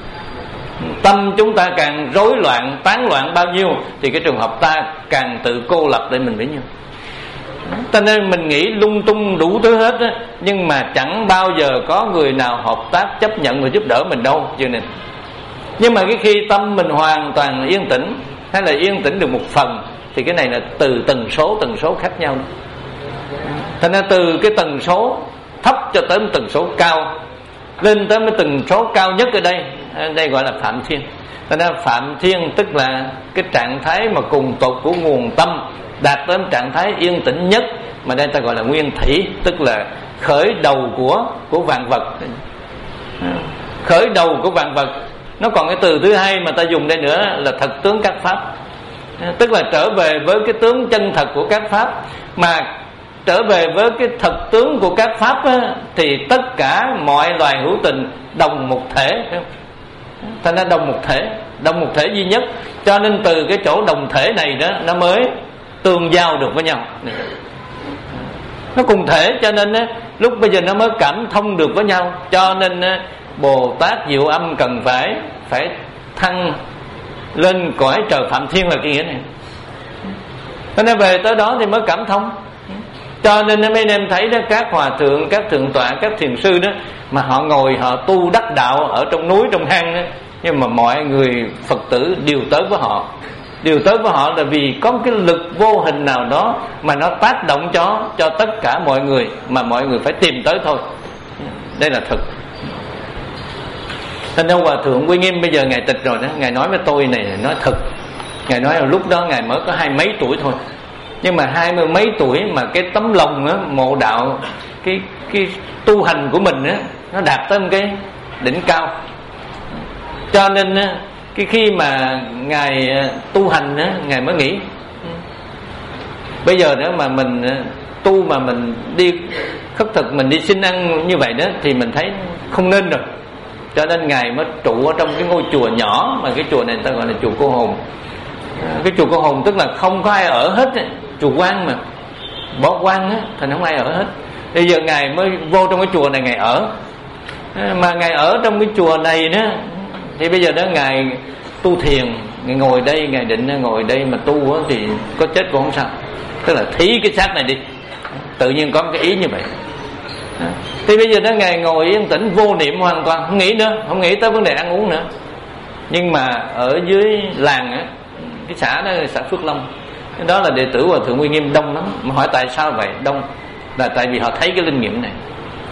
Tâm chúng ta càng rối loạn, tán loạn bao nhiêu thì cái trường hợp ta càng tự cô lập để mình bấy nhiêu. Cho nên mình nghĩ lung tung đủ thứ hết á, nhưng mà chẳng bao giờ có người nào hợp tác chấp nhận và giúp đỡ mình đâu chứ này. Nhưng mà cái khi tâm mình hoàn toàn yên tĩnh, hay là yên tĩnh được một phần, thì cái này là từ tần số tần số khác nhau. Thành ra từ cái tần số thấp cho tới một tần số cao, lên tới một tần số cao nhất ở đây, đây gọi là Phạm Thiên. Thành ra Phạm Thiên tức là cái trạng thái mà cùng tột của nguồn tâm, đạt tới một trạng thái yên tĩnh nhất, mà đây ta gọi là nguyên thủy, tức là khởi đầu của của vạn vật. Khởi đầu của vạn vật. Nó còn cái từ thứ hai mà ta dùng đây nữa là thật tướng các pháp, tức là trở về với cái tướng chân thật của các pháp. Mà trở về với cái thật tướng của các pháp á, thì tất cả mọi loài hữu tình đồng một thể. Thành ra đồng một thể, đồng một thể duy nhất. Cho nên từ cái chỗ đồng thể này đó nó mới tương giao được với nhau. Nó cùng thể, cho nên á, lúc bây giờ nó mới cảm thông được với nhau. Cho nên á, Bồ Tát Diệu Âm cần phải phải thăng lên cõi trời Phạm Thiên là cái nghĩa này. Cho nên về tới đó thì mới cảm thông. Cho nên mấy anh em thấy đó, các hòa thượng, các thượng tọa, các thiền sư đó, mà họ ngồi họ tu đắc đạo ở trong núi, trong hang đó, nhưng mà mọi người Phật tử đều tới với họ. Đều tới với họ là vì có một cái lực vô hình nào đó mà nó tác động cho cho tất cả mọi người, mà mọi người phải tìm tới thôi. Đây là thực. Thành ra hòa thượng Quy Nghiêm bây giờ ngài tịch rồi đó, ngài nói với tôi này, nói thật. Ngài nói là lúc đó ngài mới có hai mấy tuổi thôi, nhưng mà hai mươi mấy tuổi mà cái tấm lòng á, mộ đạo, cái cái tu hành của mình á, nó đạt tới một cái đỉnh cao. Cho nên á, cái khi mà ngài tu hành á, ngài mới nghĩ bây giờ nữa mà mình tu mà mình đi khất thực, mình đi xin ăn như vậy đó thì mình thấy không nên rồi. Cho nên ngài mới trụ ở trong cái ngôi chùa nhỏ, mà cái chùa này người ta gọi là chùa Cô Hồn. Cái chùa Cô Hồn tức là không có ai ở hết ấy. Chùa quan mà bỏ quan á, thành không ai ở hết. Bây giờ ngài mới vô trong cái chùa này ngài ở. Mà ngài ở trong cái chùa này đó thì bây giờ đó ngài tu thiền, ngài ngồi đây, ngài định ngồi đây mà tu á, thì có chết cũng không sao. Tức là thí cái xác này đi, tự nhiên có cái ý như vậy. Thì bây giờ đó ngài ngồi yên tĩnh vô niệm hoàn toàn, không nghĩ nữa, không nghĩ tới vấn đề ăn uống nữa. Nhưng mà ở dưới làng á, cái xã đó, xã Phước Long, đó là đệ tử hòa thượng Quy Nghiêm đông lắm. Mà hỏi tại sao vậy? Đông là tại vì họ thấy cái linh nghiệm này.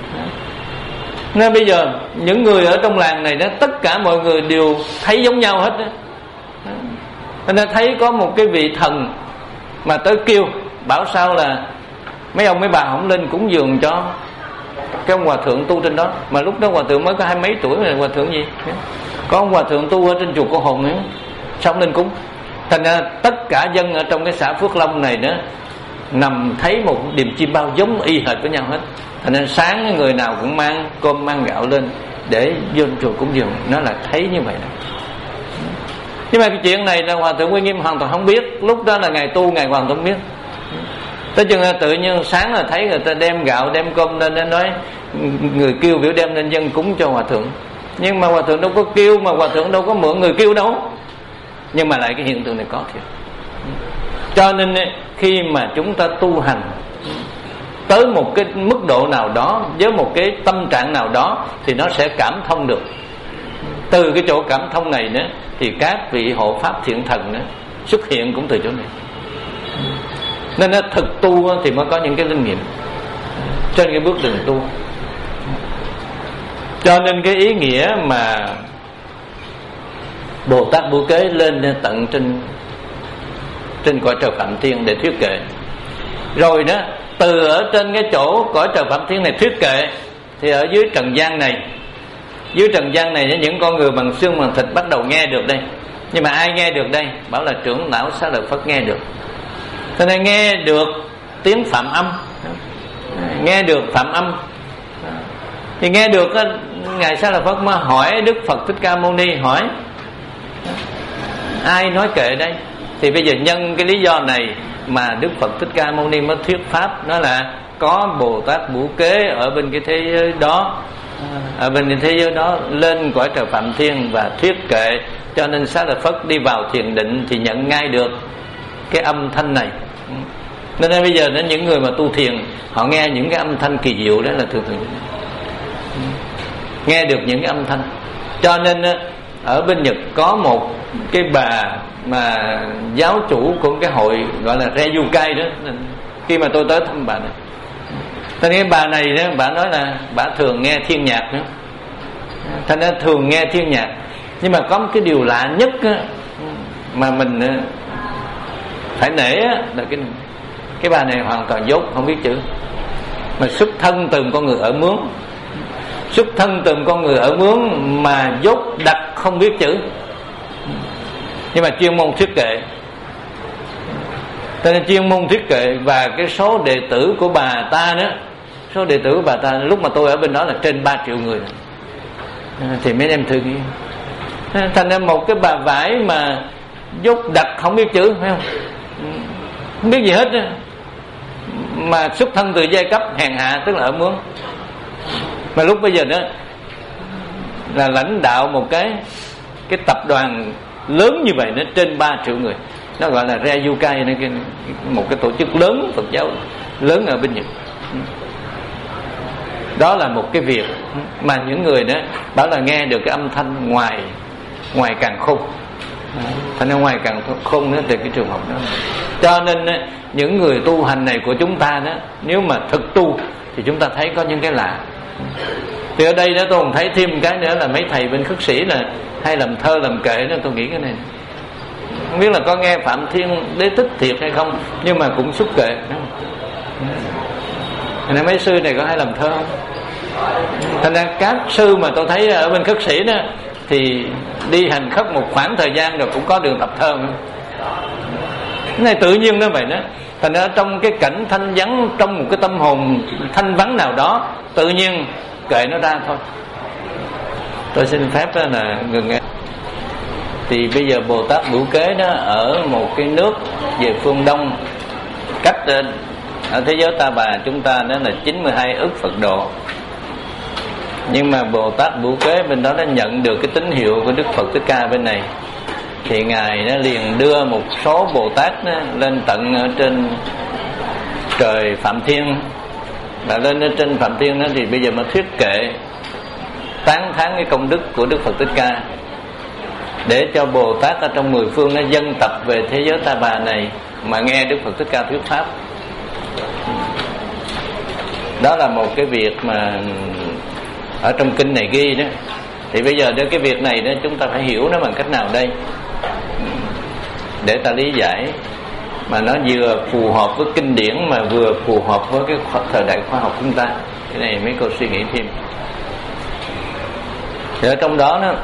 Nên bây giờ những người ở trong làng này đó, tất cả mọi người đều thấy giống nhau hết đó. Nên thấy có một cái vị thần mà tới kêu bảo sao là mấy ông mấy bà không lên cúng dường cho cái ông hòa thượng tu trên đó, mà lúc đó hòa thượng mới có hai mấy tuổi rồi. Hòa thượng gì có ông hòa thượng tu ở trên chùa Cô Hồn ấy, sao không lên cúng? Thành ra tất cả dân ở trong cái xã Phước Long này đó nằm thấy một điềm chim bao giống y hệt với nhau hết. Thành ra sáng người nào cũng mang cơm mang gạo lên để vô chùa cúng dường, nó là thấy như vậy đó. Nhưng mà cái chuyện này là hòa thượng Uy Nghiêm hoàn toàn không biết, lúc đó là ngày tu, ngày hoàn toàn không biết. Tới chừng là tự nhiên sáng là thấy người ta đem gạo đem cơm lên, đến nói người kêu biểu đem lên dân cúng cho hòa thượng. Nhưng mà hòa thượng đâu có kêu, mà hòa thượng đâu có mượn người kêu đâu. Nhưng mà lại cái hiện tượng này có thiệt. Cho nên khi mà chúng ta tu hành tới một cái mức độ nào đó, với một cái tâm trạng nào đó, thì nó sẽ cảm thông được. Từ cái chỗ cảm thông này nữa thì các vị hộ pháp thiện thần nữa xuất hiện cũng từ chỗ này. Nên nó thực tu thì mới có những cái linh nghiệm trên cái bước đường tu. Cho nên cái ý nghĩa mà Bồ Tát Bửu Kế lên tận trên trên cõi trời Phạm Thiên để thuyết kệ, rồi đó từ ở trên cái chỗ cõi trời Phạm Thiên này thuyết kệ, thì ở dưới trần gian này, dưới trần gian này những con người bằng xương bằng thịt bắt đầu nghe được đây. Nhưng mà ai nghe được đây? Bảo là trưởng lão Xá Lợi Phất nghe được. Cho nên nghe được tiếng phạm âm, nghe được phạm âm thì nghe được ngài Xá Lợi Phất mới hỏi Đức Phật Thích Ca Mâu Ni, hỏi ai nói kệ đây? Thì bây giờ nhân cái lý do này mà Đức Phật Thích Ca Mâu Ni mới thuyết pháp, đó là có Bồ Tát Bửu Kế ở bên cái thế giới đó, ở bên cái thế giới đó lên cõi trời Phạm Thiên và thuyết kệ, cho nên Xá Lợi Phất đi vào thiền định thì nhận ngay được cái âm thanh này. Nên bây giờ đến những người mà tu thiền, họ nghe những cái âm thanh kỳ diệu đó là thường thường nghe được những cái âm thanh. Cho nên ở bên Nhật có một cái bà mà giáo chủ của cái hội gọi là Ryukai đó, khi mà tôi tới thăm bà này, thành cái bà này đó, bà nói là bà thường nghe thiên nhạc nữa, thành ra thường nghe thiên nhạc. Nhưng mà có một cái điều lạ nhất á, mà mình phải nể á, là cái cái bà này hoàn toàn dốt không biết chữ, mà xuất thân từ con người ở Mướn, xuất thân từ con người ở Mướn mà dốt đặc không biết chữ, nhưng mà chuyên môn thuyết kệ. Cho nên chuyên môn thuyết kệ. Và cái số đệ tử của bà ta nữa, số đệ tử của bà ta lúc mà tôi ở bên đó là trên ba triệu người. Thì mấy em thử nghĩ, thành ra một cái bà vải mà dốt đặc không biết chữ, phải không, không biết gì hết đó, mà xuất thân từ giai cấp hèn hạ, tức là ở Mướn, mà lúc bây giờ đó là lãnh đạo một cái cái tập đoàn lớn như vậy, nó trên ba triệu người, nó gọi là Ryukai, một cái tổ chức lớn Phật giáo lớn ở bên Nhật. Đó là một cái việc mà những người đó bảo là nghe được cái âm thanh ngoài ngoài càng khôn, thành ra ngoài càng khôn nữa từ cái trường hợp đó. Cho nên những người tu hành này của chúng ta đó, nếu mà thực tu thì chúng ta thấy có những cái lạ. Thì ở đây đó tôi còn thấy thêm cái nữa là mấy thầy bên khất sĩ là hay làm thơ làm kệ đó, tôi nghĩ cái này không biết là có nghe Phạm Thiên Đế Thích thiệt hay không, nhưng mà cũng xuất kệ. Thành ra mấy sư này có hay làm thơ không? Thành ra các sư mà tôi thấy ở bên khất sĩ đó thì đi hành khất một khoảng thời gian rồi cũng có đường tập thơ nữa. Cái này tự nhiên nó vậy đó. Thành ra trong cái cảnh thanh vắng, trong một cái tâm hồn thanh vắng nào đó, tự nhiên kệ nó ra thôi. Tôi xin phép đó là ngừng nghe. Thì bây giờ Bồ Tát Bửu Kế đó ở một cái nước về phương Đông, cách ở thế giới Ta Bà chúng ta đó là chín mươi hai ức Phật độ. Nhưng mà Bồ Tát Bửu Kế bên đó đã nhận được cái tín hiệu của Đức Phật Thích Ca bên này, thì Ngài nó liền đưa một số Bồ Tát đó lên tận ở trên trời Phạm Thiên. Và lên ở trên Phạm Thiên đó thì bây giờ mà thuyết kệ tán thán cái công đức của Đức Phật Thích Ca, để cho Bồ Tát ở trong mười phương nó dân tập về thế giới Ta Bà này mà nghe Đức Phật Thích Ca thuyết pháp. Đó là một cái việc mà ở trong kinh này ghi đó. Thì bây giờ cái việc này đó chúng ta phải hiểu nó bằng cách nào đây để ta lý giải. mà nó vừa phù hợp với kinh điển mà vừa phù hợp với cái thời đại khoa học chúng ta. Cái này mấy cô suy nghĩ thêm. Ở trong đó đó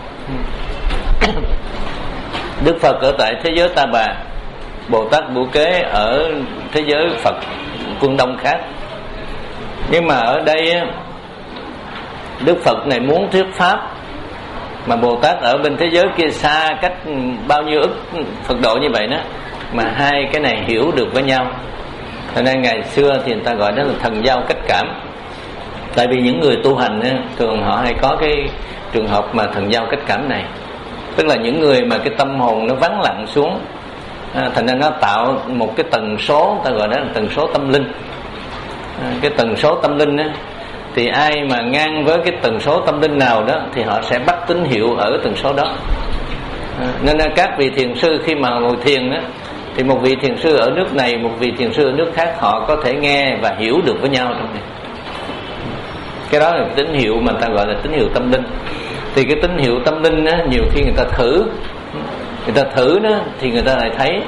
Đức Phật ở tại thế giới Ta Bà, Bồ Tát Bửu Kế ở thế giới Phật phương Đông khác. Nhưng mà ở đây Đức Phật này muốn thuyết pháp, mà Bồ Tát ở bên thế giới kia xa cách bao nhiêu ức Phật độ như vậy đó, mà hai cái này hiểu được với nhau. Cho nên ngày xưa thì người ta gọi đó là thần giao cách cảm. Tại vì những người tu hành thường họ hay có cái trường hợp mà thần giao cách cảm này, tức là những người mà cái tâm hồn nó vắng lặng xuống, à, thành ra nó tạo một cái tần số, ta gọi đó là tần số tâm linh. À, cái tần số tâm linh đó, thì ai mà ngang với cái tần số tâm linh nào đó thì họ sẽ bắt tín hiệu ở tần số đó. À, nên là các vị thiền sư khi mà ngồi thiền đó, thì một vị thiền sư ở nước này, một vị thiền sư ở nước khác, họ có thể nghe và hiểu được với nhau trong này. Cái đó là tín hiệu mà ta gọi là tín hiệu tâm linh. Thì cái tín hiệu tâm linh á, nhiều khi người ta thử, người ta thử đó thì người ta lại thấy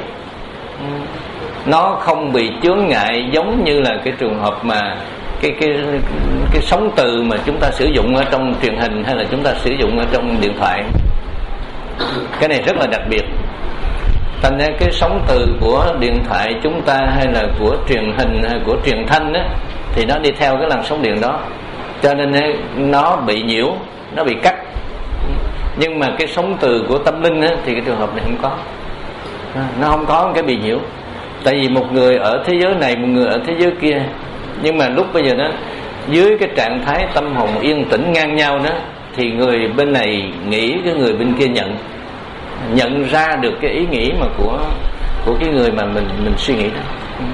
nó không bị chướng ngại, giống như là cái trường hợp mà cái cái cái sóng từ mà chúng ta sử dụng ở trong truyền hình hay là chúng ta sử dụng ở trong điện thoại. Cái này rất là đặc biệt. Thành ra cái sóng từ của điện thoại chúng ta hay là của truyền hình hay của truyền thanh á, thì nó đi theo cái làn sóng điện đó, cho nên nó bị nhiễu, nó bị cắt. Nhưng mà cái sóng từ của tâm linh á, thì cái trường hợp này không có, nó không có cái bị nhiễu. Tại vì một người ở thế giới này, một người ở thế giới kia, nhưng mà lúc bây giờ đó dưới cái trạng thái tâm hồn yên tĩnh ngang nhau đó, thì người bên này nghĩ, cái người bên kia nhận nhận ra được cái ý nghĩ mà của của cái người mà mình mình suy nghĩ đó.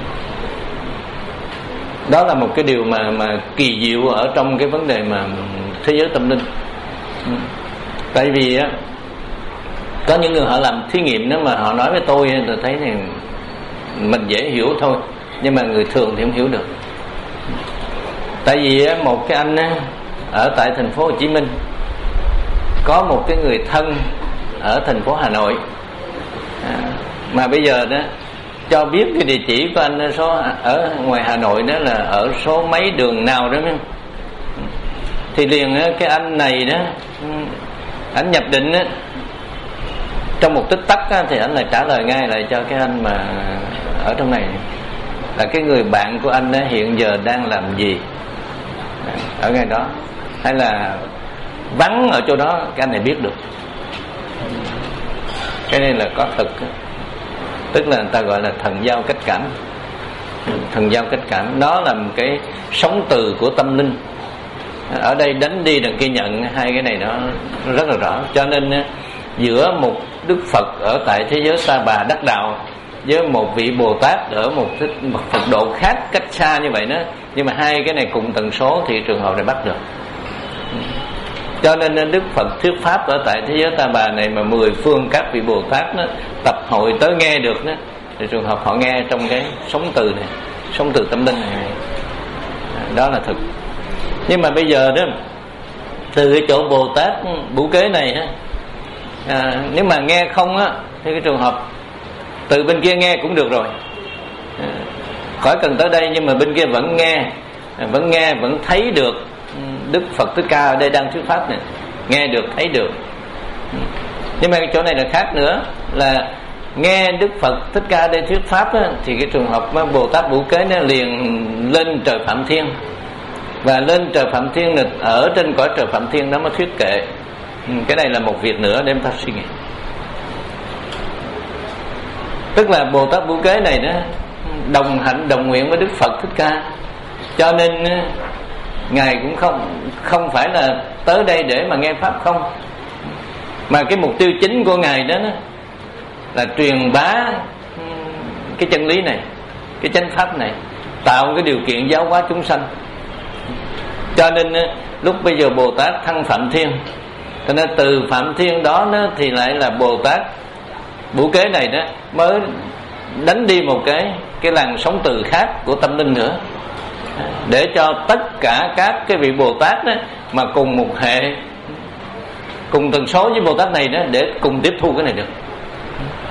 Đó là một cái điều mà mà kỳ diệu ở trong cái vấn đề mà thế giới tâm linh. Tại vì á, có những người họ làm thí nghiệm đó mà họ nói với tôi, tôi thấy thì mình dễ hiểu thôi, nhưng mà người thường thì không hiểu được. Tại vì á, một cái anh á, ở tại thành phố Hồ Chí Minh có một cái người thân ở thành phố Hà Nội, à, mà bây giờ đó cho biết cái địa chỉ của anh số ở ngoài Hà Nội đó là ở số mấy đường nào đó, thì liền cái anh này đó, anh nhập định đó, trong một tích tắc á, thì anh lại trả lời ngay lại cho cái anh mà ở trong này là cái người bạn của anh đó hiện giờ đang làm gì ở ngay đó, hay là vắng ở chỗ đó, cái anh này biết được. Cái này là có thực, tức là người ta gọi là thần giao cách cảm. Thần giao cách cảm đó là một cái sóng từ của tâm linh. Ở đây đánh đi đằng kia nhận, hai cái này nó rất là rõ. Cho nên giữa một Đức Phật ở tại thế giới Ta Bà đắc đạo với một vị Bồ Tát ở một Phật độ khác cách xa như vậy đó, nhưng mà hai cái này cùng tần số thì trường hợp này bắt được. Cho nên Đức Phật thuyết pháp ở tại thế giới Ta Bà này mà mười phương các vị Bồ Tát đó, tập hội tới nghe được đó, thì trường hợp họ nghe trong cái sóng từ này, sóng từ tâm linh này, đó là thực. Nhưng mà bây giờ đó, từ cái chỗ Bồ Tát Bửu Kế này á, à, nếu mà nghe không á, thì cái trường hợp từ bên kia nghe cũng được rồi, à, khỏi cần tới đây, nhưng mà bên kia vẫn nghe, vẫn nghe, vẫn thấy được Đức Phật Thích Ca ở đây đang thuyết pháp này, nghe được, thấy được. Nhưng mà cái chỗ này là khác nữa, là nghe Đức Phật Thích Ca ở đây thuyết pháp á, thì cái trường hợp mà Bồ Tát Bửu Kế nó liền lên trời Phạm Thiên, và lên trời Phạm Thiên là ở trên cõi trời Phạm Thiên đó mới thuyết kệ. Cái này là một việc nữa để ta suy nghĩ. Tức là Bồ Tát Bửu Kế này đó đồng hạnh đồng nguyện với Đức Phật Thích Ca, cho nên Ngài cũng không không phải là tới đây để mà nghe pháp không, mà cái mục tiêu chính của Ngài đó là truyền bá cái chân lý này, cái chánh pháp này, tạo cái điều kiện giáo hóa chúng sanh. Cho nên lúc bây giờ Bồ Tát thăng Phạm Thiên, cho nên từ Phạm Thiên đó nó thì lại là Bồ Tát Bửu Kế này đó mới đánh đi một cái cái làn sóng từ khác của tâm linh nữa, để cho tất cả các cái vị Bồ Tát đó mà cùng một hệ, cùng tần số với Bồ Tát này đó, để cùng tiếp thu cái này được.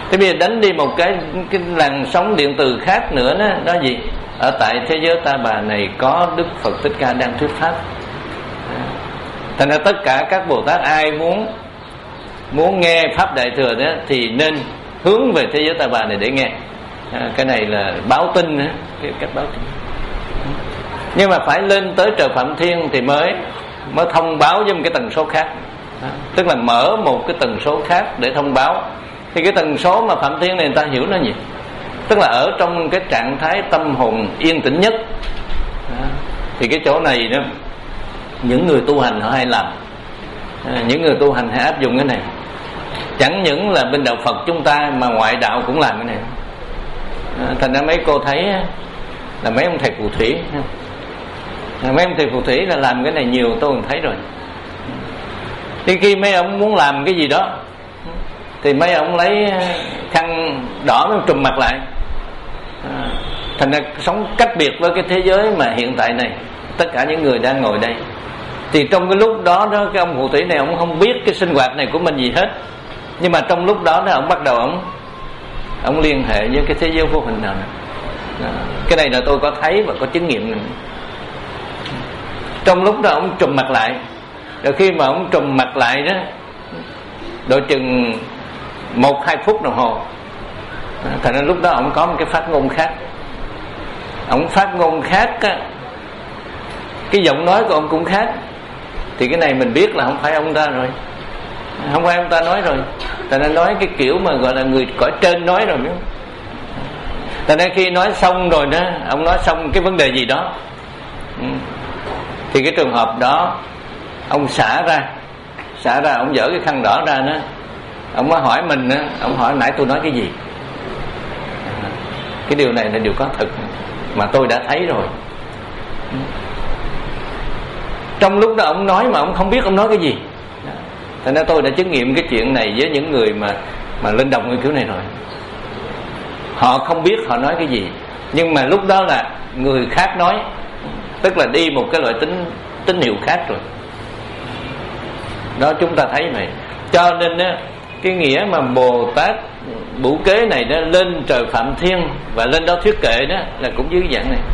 Thế bây giờ đánh đi một cái cái làn sóng điện từ khác nữa đó, đó gì? Ở tại thế giới Ta Bà này có Đức Phật Thích Ca đang thuyết pháp. Thành ra tất cả các Bồ Tát ai muốn muốn nghe pháp Đại Thừa đó thì nên hướng về thế giới Ta Bà này để nghe. À, cái này là báo tin đó, cái cách báo tin. Nhưng mà phải lên tới trời Phạm Thiên thì mới mới thông báo với một cái tần số khác. À, tức là mở một cái tần số khác để thông báo. Thì cái tần số mà Phạm Thiên này người ta hiểu nó gì? Tức là ở trong cái trạng thái tâm hồn yên tĩnh nhất. À, thì cái chỗ này đó, những người tu hành họ hay làm. À, những người tu hành hay áp dụng cái này. Chẳng những là bên đạo Phật chúng ta mà ngoại đạo cũng làm cái này. À, thành ra mấy cô thấy là mấy ông thầy phù thủy, à, mấy ông thầy phù thủy là làm cái này nhiều, tôi còn thấy rồi. Thì khi mấy ông muốn làm cái gì đó thì mấy ông lấy khăn đỏ mới trùm mặt lại. À, thành ra sống cách biệt với cái thế giới mà hiện tại này. Tất cả những người đang ngồi đây thì trong cái lúc đó đó, cái ông phù thủy này ông không biết cái sinh hoạt này của mình gì hết, nhưng mà trong lúc đó đó ông bắt đầu ông ông liên hệ với cái thế giới vô hình nào này. Đó. Cái này là tôi có thấy và có chứng nghiệm này. Trong lúc đó ông trùm mặt lại, rồi khi mà ông trùm mặt lại đó độ chừng một hai phút đồng hồ, thành ra lúc đó ông có một cái phát ngôn khác. Ông phát ngôn khác á, cái giọng nói của ông cũng khác. Thì cái này mình biết là không phải ông ta rồi, không phải ông ta nói rồi. Thành ra nói cái kiểu mà gọi là người cõi trên nói rồi. Thành ra khi nói xong rồi đó, ông nói xong cái vấn đề gì đó, thì cái trường hợp đó ông xả ra, xả ra ông dở cái khăn đỏ ra đó, ông mới hỏi mình đó, ông hỏi nãy tôi nói cái gì. Cái điều này là điều có thực mà tôi đã thấy rồi. Trong lúc đó ông nói mà ông không biết ông nói cái gì. Thành ra tôi đã chứng nghiệm cái chuyện này với những người mà mà lên đồng cái kiểu này rồi. Họ không biết họ nói cái gì, nhưng mà lúc đó là người khác nói, tức là đi một cái loại tín tín hiệu khác rồi. Đó chúng ta thấy vậy. Cho nên á, cái nghĩa mà Bồ Tát Bửu Kế này đó lên trời Phạm Thiên và lên đó thuyết kệ đó là cũng dưới dạng này.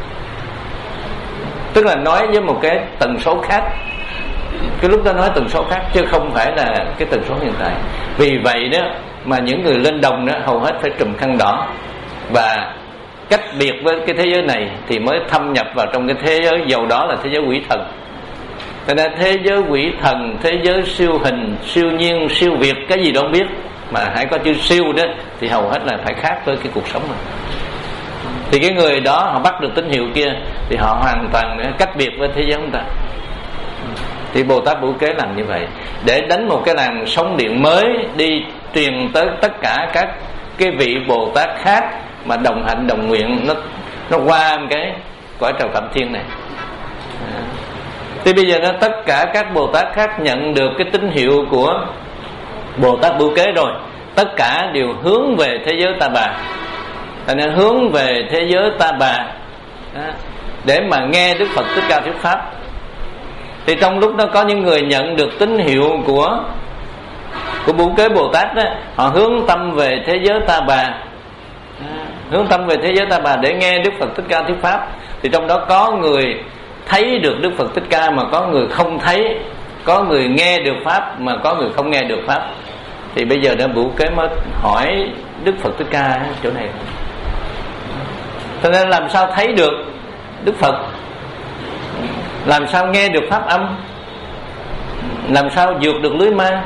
Tức là nói với một cái tần số khác. Cái lúc đó nói tần số khác chứ không phải là cái tần số hiện tại. Vì vậy đó mà những người lên đồng đó hầu hết phải trùm khăn đỏ, và cách biệt với cái thế giới này thì mới thâm nhập vào trong cái thế giới giàu đó là thế giới quỷ thần. Thế nên thế giới quỷ thần, thế giới siêu hình, siêu nhiên, siêu việt, cái gì đó không biết, mà hãy có chữ siêu đó thì hầu hết là phải khác với cái cuộc sống này. Thì cái người đó họ bắt được tín hiệu kia thì họ hoàn toàn cách biệt với thế giới chúng ta. Thì Bồ Tát Bửu Kế làm như vậy để đánh một cái làn sóng điện mới đi truyền tới tất cả các cái vị Bồ Tát khác mà đồng hạnh đồng nguyện, nó nó qua một cái cõi trời Phạm Thiên này. À. Thì bây giờ nó tất cả các Bồ Tát khác nhận được cái tín hiệu của Bồ Tát Bửu Kế rồi, tất cả đều hướng về thế giới Ta Bà. Thành nên hướng về thế giới Ta Bà à, để mà nghe Đức Phật Thích Ca thuyết pháp. Thì trong lúc đó có những người nhận được tín hiệu của của Bửu Kế Bồ Tát đó, họ hướng tâm về thế giới Ta Bà, à, hướng tâm về thế giới Ta Bà để nghe Đức Phật Thích Ca thuyết pháp. Thì trong đó có người thấy được Đức Phật Thích Ca mà có người không thấy, có người nghe được pháp mà có người không nghe được pháp. Thì bây giờ đó Bửu Kế mới hỏi Đức Phật Thích Ca chỗ này. Cho nên làm sao thấy được Đức Phật, làm sao nghe được pháp âm, làm sao vượt được lưới ma,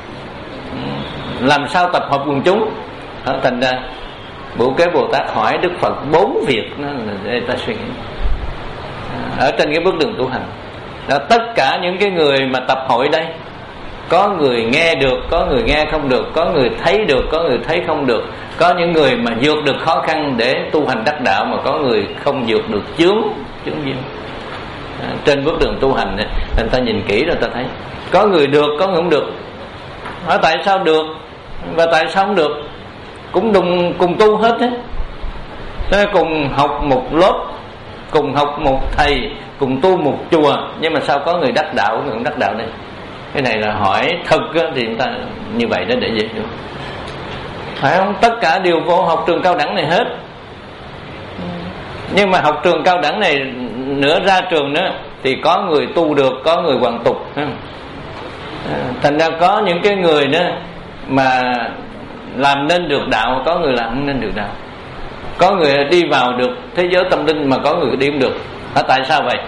làm sao tập hợp quần chúng. Đó, thành ra Bửu Kế Bồ Tát hỏi Đức Phật bốn việc đó để ta suy nghĩ ở trên cái bước đường tu hành. Đó, tất cả những cái người mà tập hội đây, có người nghe được, có người nghe không được, có người thấy được, có người thấy không được, có những người mà vượt được khó khăn để tu hành đắc đạo, mà có người không vượt được chướng chướng duyên. À, trên bước đường tu hành này, người ta nhìn kỹ rồi ta thấy có người được, có người không được. Hỏi tại sao được và tại sao không được? Cũng đùng cùng tu hết đấy, cùng học một lớp, cùng học một thầy, cùng tu một chùa, nhưng mà sao có người đắc đạo, người không đắc đạo đây? Cái này là hỏi thực thì chúng ta như vậy đó để dễ hiểu. phải không? Tất cả đều vô học trường cao đẳng này hết. Nhưng mà học trường cao đẳng này nữa ra trường nữa thì có người tu được, có người hoàn tục. Thành ra có những cái người nữa mà làm nên được đạo, có người làm không nên được đạo. Có người đi vào được thế giới tâm linh mà có người đi không được. À, tại sao vậy?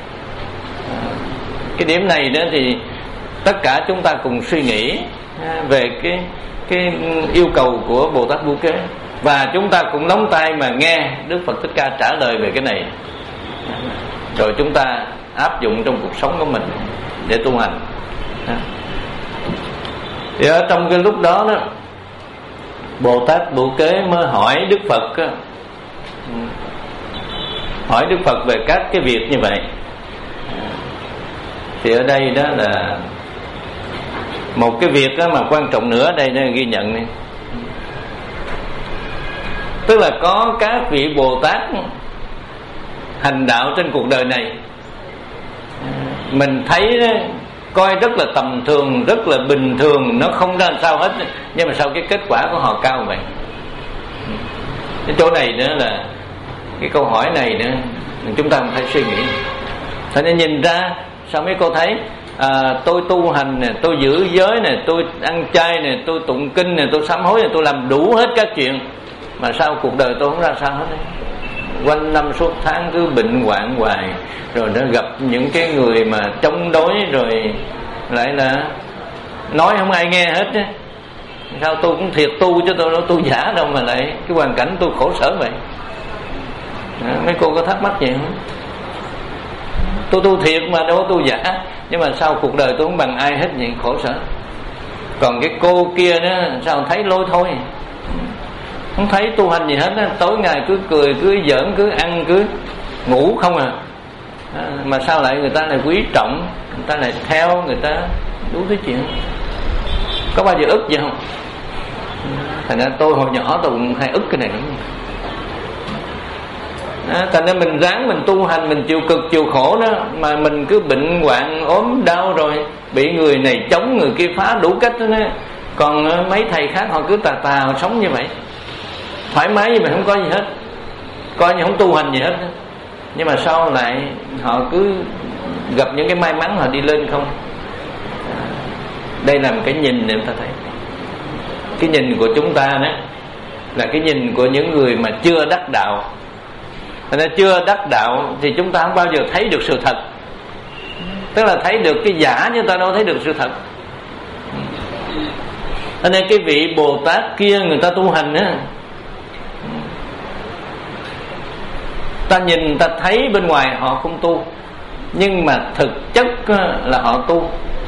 Cái điểm này đó thì tất cả chúng ta cùng suy nghĩ về cái cái yêu cầu của Bồ Tát Bưu Kế, và chúng ta cũng lắng tai mà nghe Đức Phật Thích Ca trả lời về cái này, rồi chúng ta áp dụng trong cuộc sống của mình để tu hành. Thì ở trong cái lúc đó đó, Bồ Tát Bưu Kế mới hỏi Đức Phật, hỏi Đức Phật về các cái việc như vậy. Thì ở đây đó là một cái việc đó mà quan trọng nữa, đây nó ghi nhận này. Tức là có các vị Bồ Tát hành đạo trên cuộc đời này, mình thấy đó, coi rất là tầm thường, rất là bình thường, nó không ra sao hết, nhưng mà sao cái kết quả của họ cao vậy? Cái chỗ này nữa là cái câu hỏi này nữa chúng ta phải suy nghĩ. Thế nên nhìn ra sao mấy cô thấy à, tôi tu hành nè, tôi giữ giới nè, tôi ăn chay nè, tôi tụng kinh nè, tôi sám hối nè, tôi làm đủ hết các chuyện, mà sao cuộc đời tôi không ra sao hết đấy. Quanh năm suốt tháng cứ bệnh hoạn hoài, rồi nó gặp những cái người mà chống đối, rồi lại là nói không ai nghe hết á. Sao tôi cũng thiệt tu chứ tôi đâu tu giả đâu mà lại cái hoàn cảnh tôi khổ sở vậy? À, mấy cô có thắc mắc vậy không? Tôi tu thiệt mà đâu có tu giả, nhưng mà sao cuộc đời tôi không bằng ai hết vậy, khổ sở. Còn cái cô kia đó sao thấy lôi thôi, không thấy tu hành gì hết á, tối ngày cứ cười, cứ giỡn, cứ ăn, cứ ngủ không à. À, mà sao lại người ta lại quý trọng, người ta lại theo, người ta đủ thứ chuyện. Có bao giờ ức vậy không? Thành ra tôi hồi nhỏ tôi cũng hay ức cái này lắm. À, thành ra mình ráng mình tu hành, mình chịu cực chịu khổ đó, mà mình cứ bệnh hoạn ốm đau, rồi bị người này chống người kia phá đủ cách đó. Còn mấy thầy khác họ cứ tà tà họ sống như vậy, thoải mái như vậy, không có gì hết, coi như không tu hành gì hết. Nhưng mà sau lại họ cứ gặp những cái may mắn họ đi lên không. À, đây là một cái nhìn để người ta thấy. Cái nhìn của chúng ta đó là cái nhìn của những người mà chưa đắc đạo. Thành ra chưa đắc đạo thì chúng ta không bao giờ thấy được sự thật. Tức là thấy được cái giả, nhưng ta đâu thấy được sự thật. Thành ra cái vị Bồ Tát kia người ta tu hành á, ta nhìn ta thấy bên ngoài họ không tu, nhưng mà thực chất là họ tu.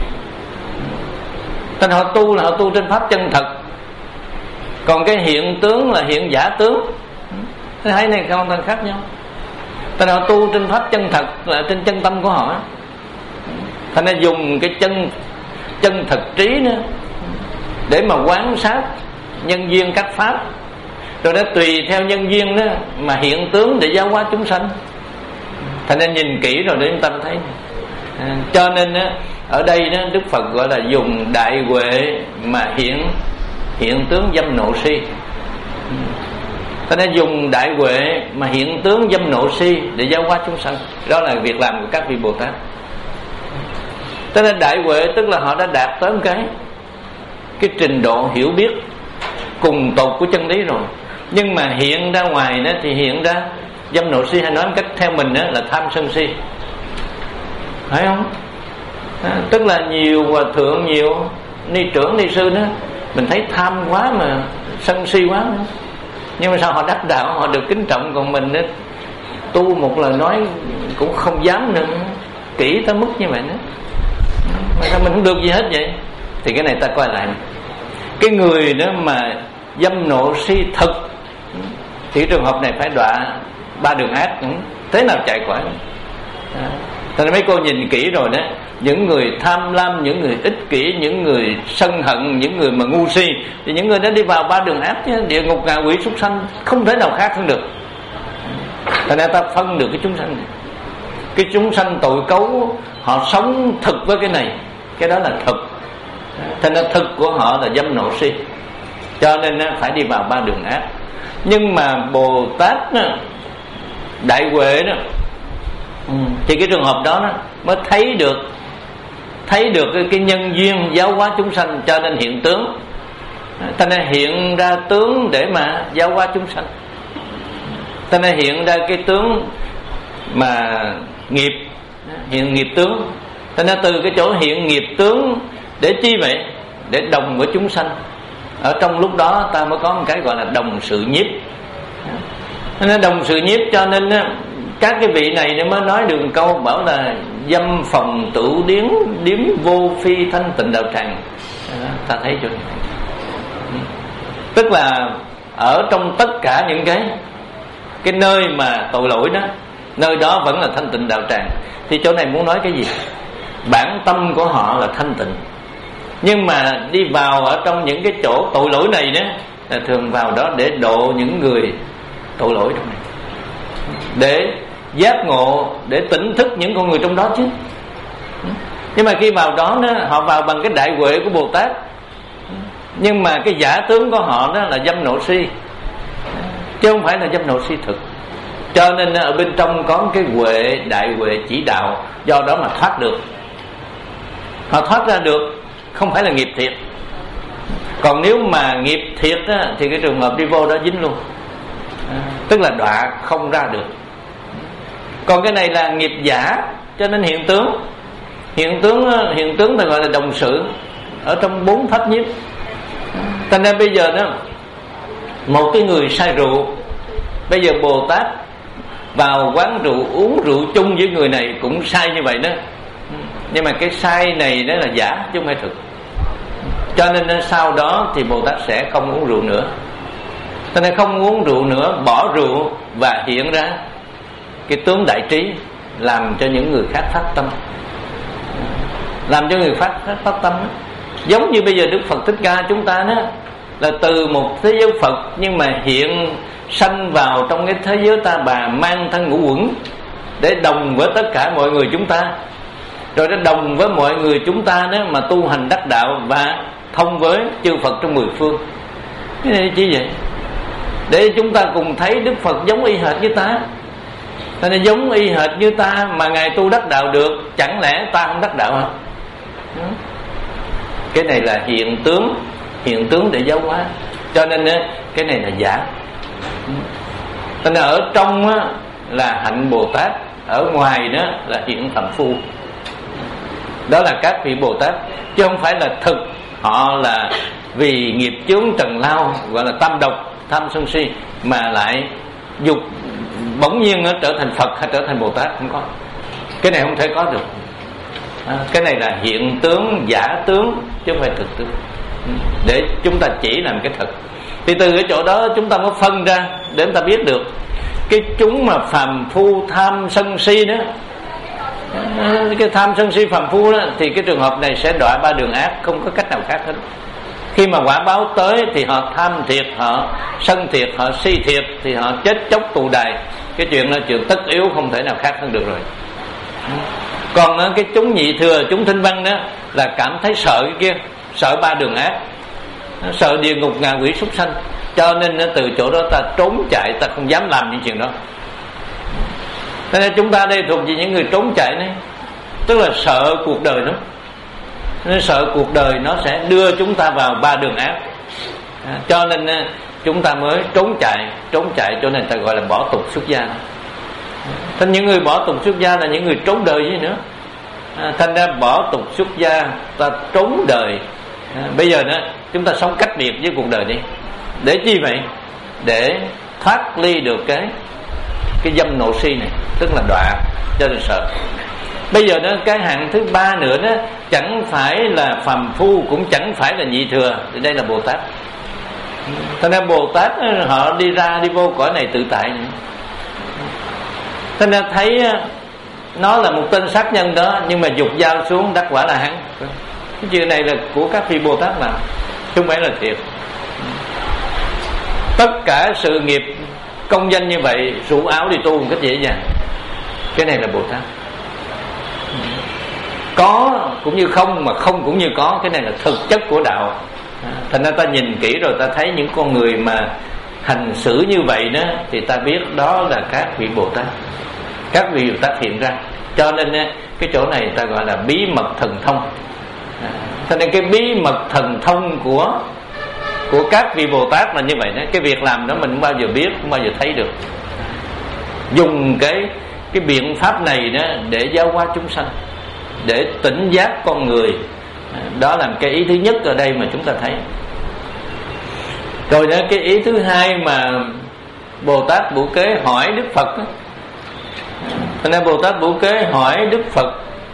Thành họ tu là họ tu trên pháp chân thật, còn cái hiện tướng là hiện giả tướng. Thế hai này không thành khác nhau. Thành họ tu trên pháp chân thật là trên chân tâm của họ. Thành ra dùng cái chân chân thật trí nữa để mà quan sát nhân duyên các pháp, rồi đó tùy theo nhân duyên đó mà hiện tướng để giáo hóa chúng sanh. Thành ra nhìn kỹ rồi để chúng ta thấy. À, cho nên đó, ở đây đó, Đức Phật gọi là dùng đại huệ mà hiện hiện tướng dâm nộ si. Thành ra dùng đại huệ mà hiện tướng dâm nộ si để giáo hóa chúng sanh. Đó là việc làm của các vị Bồ Tát. Cho nên đại huệ tức là họ đã đạt tới một cái cái trình độ hiểu biết cùng tột của chân lý rồi, nhưng mà hiện ra ngoài đó thì hiện ra dâm nộ si, hay nói một cách theo mình đó là tham sân si, phải không? À, tức là nhiều hòa thượng, nhiều ni trưởng ni sư đó, mình thấy tham quá mà sân si quá nữa. Nhưng mà sao họ đắc đạo, họ được kính trọng, còn mình đó, tu một lời nói cũng không dám nữa, kỹ tới mức như vậy nữa. Mà sao mình không được gì hết vậy? Thì cái này ta coi lại, cái người đó mà dâm nộ si thực thì trường hợp này phải đọa ba đường ác, thế nào chạy khỏi. Thế nên mấy cô nhìn kỹ rồi đó, những người tham lam, những người ích kỷ, những người sân hận, những người mà ngu si, thì những người đó đi vào ba đường ác chứ, địa ngục, ngạ quỷ, súc sanh, không thể nào khác hơn được. Thành ra ta phân được cái chúng sanh này. Cái chúng sanh tội cấu họ sống thực với cái này, cái đó là thực. Thành ra thực của họ là dâm nộ si. cho nên phải đi vào ba đường ác. Nhưng mà Bồ Tát đại huệ đó thì cái trường hợp đó, đó mới thấy được thấy được cái, cái nhân duyên giáo hóa chúng sanh, cho nên hiện tướng. Ta nên hiện ra tướng để mà giáo hóa chúng sanh. Ta nên hiện ra cái tướng mà nghiệp, hiện nghiệp tướng. Ta nên từ cái chỗ hiện nghiệp tướng để chi vậy? Để đồng với chúng sanh. Ở trong lúc đó ta mới có một cái gọi là đồng sự nhiếp. Nên đồng sự nhiếp, cho nên các cái vị này mới nói được câu bảo là dâm phòng tử điếm, điếm vô phi thanh tịnh đạo tràng. Ta thấy chưa? Tức là ở trong tất cả những cái cái nơi mà tội lỗi đó, nơi đó vẫn là thanh tịnh đạo tràng. Thì chỗ này muốn nói cái gì? Bản tâm của họ là thanh tịnh, nhưng mà đi vào ở trong những cái chỗ tội lỗi này đó, là thường vào đó để độ những người tội lỗi trong này, để giác ngộ, để tỉnh thức những con người trong đó chứ. Nhưng mà khi vào đó, đó họ vào bằng cái đại huệ của Bồ Tát, nhưng mà cái giả tướng của họ đó là dâm nộ si, chứ không phải là dâm nộ si thực. Cho nên ở bên trong có cái huệ, đại huệ chỉ đạo, do đó mà thoát được. Họ thoát ra được, không phải là nghiệp thiệt. Còn nếu mà nghiệp thiệt á, thì cái trường hợp đi vô đó dính luôn, à, tức là đọa không ra được. Còn cái này là nghiệp giả, cho nên hiện tướng. Hiện tướng hiện tướng ta gọi là đồng sự ở trong bốn thất nhiếp. Thành ra bây giờ đó, một cái người say rượu, bây giờ Bồ Tát vào quán rượu uống rượu chung với người này cũng say như vậy đó. Nhưng mà cái say này đó là giả chứ không phải thực. Cho nên sau đó thì Bồ Tát sẽ không uống rượu nữa. Cho nên không uống rượu nữa, bỏ rượu và hiện ra cái tướng đại trí, làm cho những người khác phát tâm, làm cho người phát phát tâm đó. Giống như bây giờ Đức Phật Thích Ca chúng ta đó, là từ một thế giới Phật nhưng mà hiện sanh vào trong cái thế giới Ta Bà, mang thân ngũ uẩn để đồng với tất cả mọi người chúng ta, rồi nó đồng với mọi người chúng ta đó mà tu hành đắc đạo và thông với chư Phật trong mười phương. Cái này chỉ vậy, để chúng ta cùng thấy Đức Phật giống y hệt như ta. Cho nên giống y hệt như ta mà Ngài tu đắc đạo được, chẳng lẽ ta không đắc đạo hả? Cái này là hiện tướng, hiện tướng để giáo hóa. Cho nên cái này là giả. Cho nên ở trong là hạnh Bồ Tát, ở ngoài đó là hiện phàm phu. Đó là các vị Bồ Tát, chứ không phải là thực họ là vì nghiệp chướng trần lao, gọi là tam độc, tham sân si, mà lại dục bỗng nhiên nó trở thành Phật hay trở thành Bồ Tát. Không có. Cái này không thể có được. À, cái này là hiện tướng, giả tướng, chứ không phải thực tướng, để chúng ta chỉ làm cái thực. Thì từ cái chỗ đó chúng ta mới phân ra để chúng ta biết được cái chúng mà phàm phu tham sân si đó, cái tham sân si phàm phu đó, thì cái trường hợp này sẽ đọa ba đường ác, không có cách nào khác hết. Khi mà quả báo tới thì họ tham thiệt, họ sân thiệt, họ si thiệt, thì họ chết chóc tù đài. Cái chuyện đó chuyện tất yếu, không thể nào khác hơn được rồi. Còn cái chúng nhị thừa, chúng thinh văn đó là cảm thấy sợ cái kia, sợ ba đường ác, sợ địa ngục ngạ quỷ súc sanh, cho nên từ chỗ đó ta trốn chạy, ta không dám làm những chuyện đó. Thế nên chúng ta đây thuộc về những người trốn chạy này, tức là sợ cuộc đời đó. Nên sợ cuộc đời nó sẽ đưa chúng ta vào ba đường ác, à, cho nên chúng ta mới trốn chạy. Trốn chạy cho nên ta gọi là bỏ tục xuất gia. Thành những người bỏ tục xuất gia là những người trốn đời gì nữa. à, Thành ra bỏ tục xuất gia, ta trốn đời. à, Bây giờ đó chúng ta sống cách biệt với cuộc đời đi. Để chi vậy? Để thoát ly được cái cái dâm nộ si này, tức là đọa, cho nên sợ. Bây giờ đó cái hạng thứ ba nữa đó, chẳng phải là phàm phu, cũng chẳng phải là nhị thừa, thì đây là Bồ Tát. Thành ra Bồ Tát họ đi ra đi vô cõi này tự tại. Thành ra thấy nó là một tên sát nhân đó, nhưng mà dục dao xuống đắc quả là hắn. Cái chuyện này là của các vị Bồ Tát làm, chứ không phải là thiệt. Tất cả sự nghiệp công danh như vậy, rủ áo đi tu một cách dễ dàng. Cái này là Bồ Tát. Có cũng như không, mà không cũng như có. Cái này là thực chất của đạo. Thành ra ta nhìn kỹ rồi ta thấy những con người mà hành xử như vậy đó, thì ta biết đó là các vị Bồ Tát, các vị Bồ Tát hiện ra. Cho nên cái chỗ này ta gọi là bí mật thần thông. Cho nên cái bí mật thần thông của của các vị Bồ Tát là như vậy đó. Cái việc làm đó mình không bao giờ biết, không bao giờ thấy được. Dùng cái cái biện pháp này đó để giáo hóa chúng sanh, để tỉnh giác con người. Đó là cái ý thứ nhất ở đây mà chúng ta thấy. Rồi đó, cái ý thứ hai mà Bồ Tát Bửu Kế hỏi Đức Phật đó. Cho nên Bồ Tát Bửu Kế hỏi Đức Phật: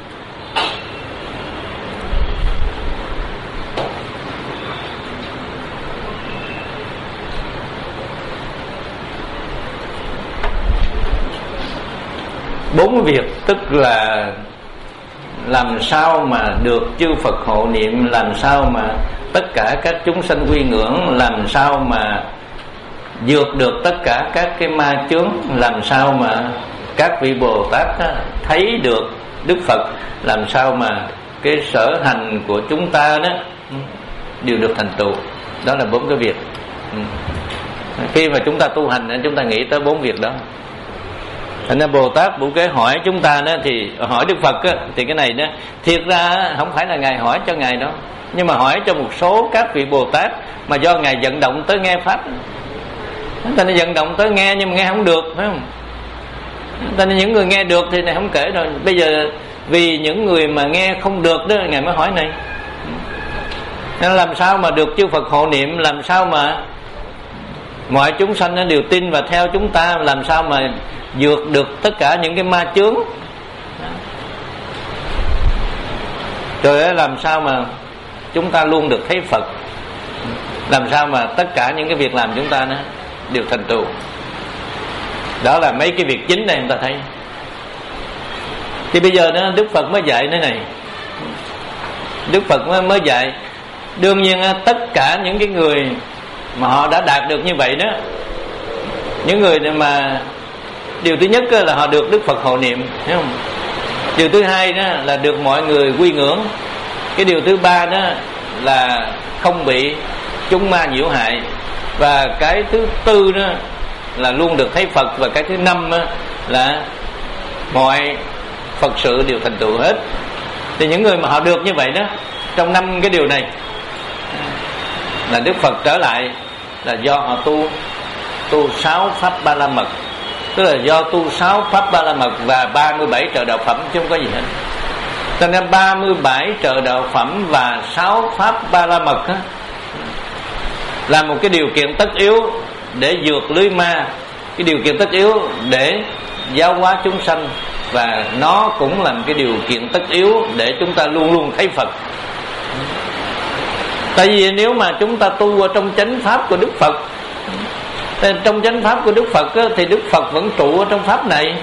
bốn việc, tức là làm sao mà được chư Phật hộ niệm, làm sao mà tất cả các chúng sanh quy ngưỡng, làm sao mà vượt được tất cả các cái ma chướng, làm sao mà các vị Bồ Tát thấy được Đức Phật, làm sao mà cái sở hành của chúng ta đó đều được thành tựu. Đó là bốn cái việc. Khi mà chúng ta tu hành, chúng ta nghĩ tới bốn việc đó. Thành ra Bồ Tát Bửu Kế hỏi chúng ta đó, thì hỏi Đức Phật đó, thì cái này đó thiệt ra không phải là Ngài hỏi cho Ngài đâu, nhưng mà hỏi cho một số các vị Bồ Tát mà do Ngài vận động tới nghe pháp. Ta nên vận động tới nghe nhưng mà nghe không được, phải không? Ta nên những người nghe được thì này không kể rồi. Bây giờ vì những người mà nghe không được đó, Ngài mới hỏi này. Nên làm sao mà được chư Phật hộ niệm, làm sao mà mọi chúng sanh đều tin và theo chúng ta, làm sao mà vượt được tất cả những cái ma chướng, rồi làm sao mà chúng ta luôn được thấy Phật, làm sao mà tất cả những cái việc làm chúng ta nó đều thành tựu. Đó là mấy cái việc chính này chúng ta thấy. Thì bây giờ đó Đức Phật mới dạy thế này. Đức Phật mới, mới dạy đương nhiên tất cả những cái người mà họ đã đạt được như vậy đó, những người mà điều thứ nhất là họ được Đức Phật hộ niệm, thấy không? Điều thứ hai đó là được mọi người quy ngưỡng. Cái điều thứ ba đó là không bị chúng ma nhiễu hại. Và cái thứ tư đó là luôn được thấy Phật. Và cái thứ năm đó là mọi Phật sự đều thành tựu hết. Thì những người mà họ được như vậy đó, trong năm cái điều này là Đức Phật trở lại là do họ tu tu sáu pháp ba la mật, tức là do tu sáu pháp ba la mật và ba mươi bảy trợ đạo phẩm, chứ không có gì hết. Cho nên ba mươi bảy trợ đạo phẩm và sáu pháp ba la mật á, là một cái điều kiện tất yếu để vượt lưới ma, cái điều kiện tất yếu để giáo hóa chúng sanh, và nó cũng là một cái điều kiện tất yếu để chúng ta luôn luôn thấy Phật. Tại vì nếu mà chúng ta tu ở trong chánh pháp của Đức Phật, trong chánh pháp của Đức Phật á, thì Đức Phật vẫn trụ ở trong pháp này.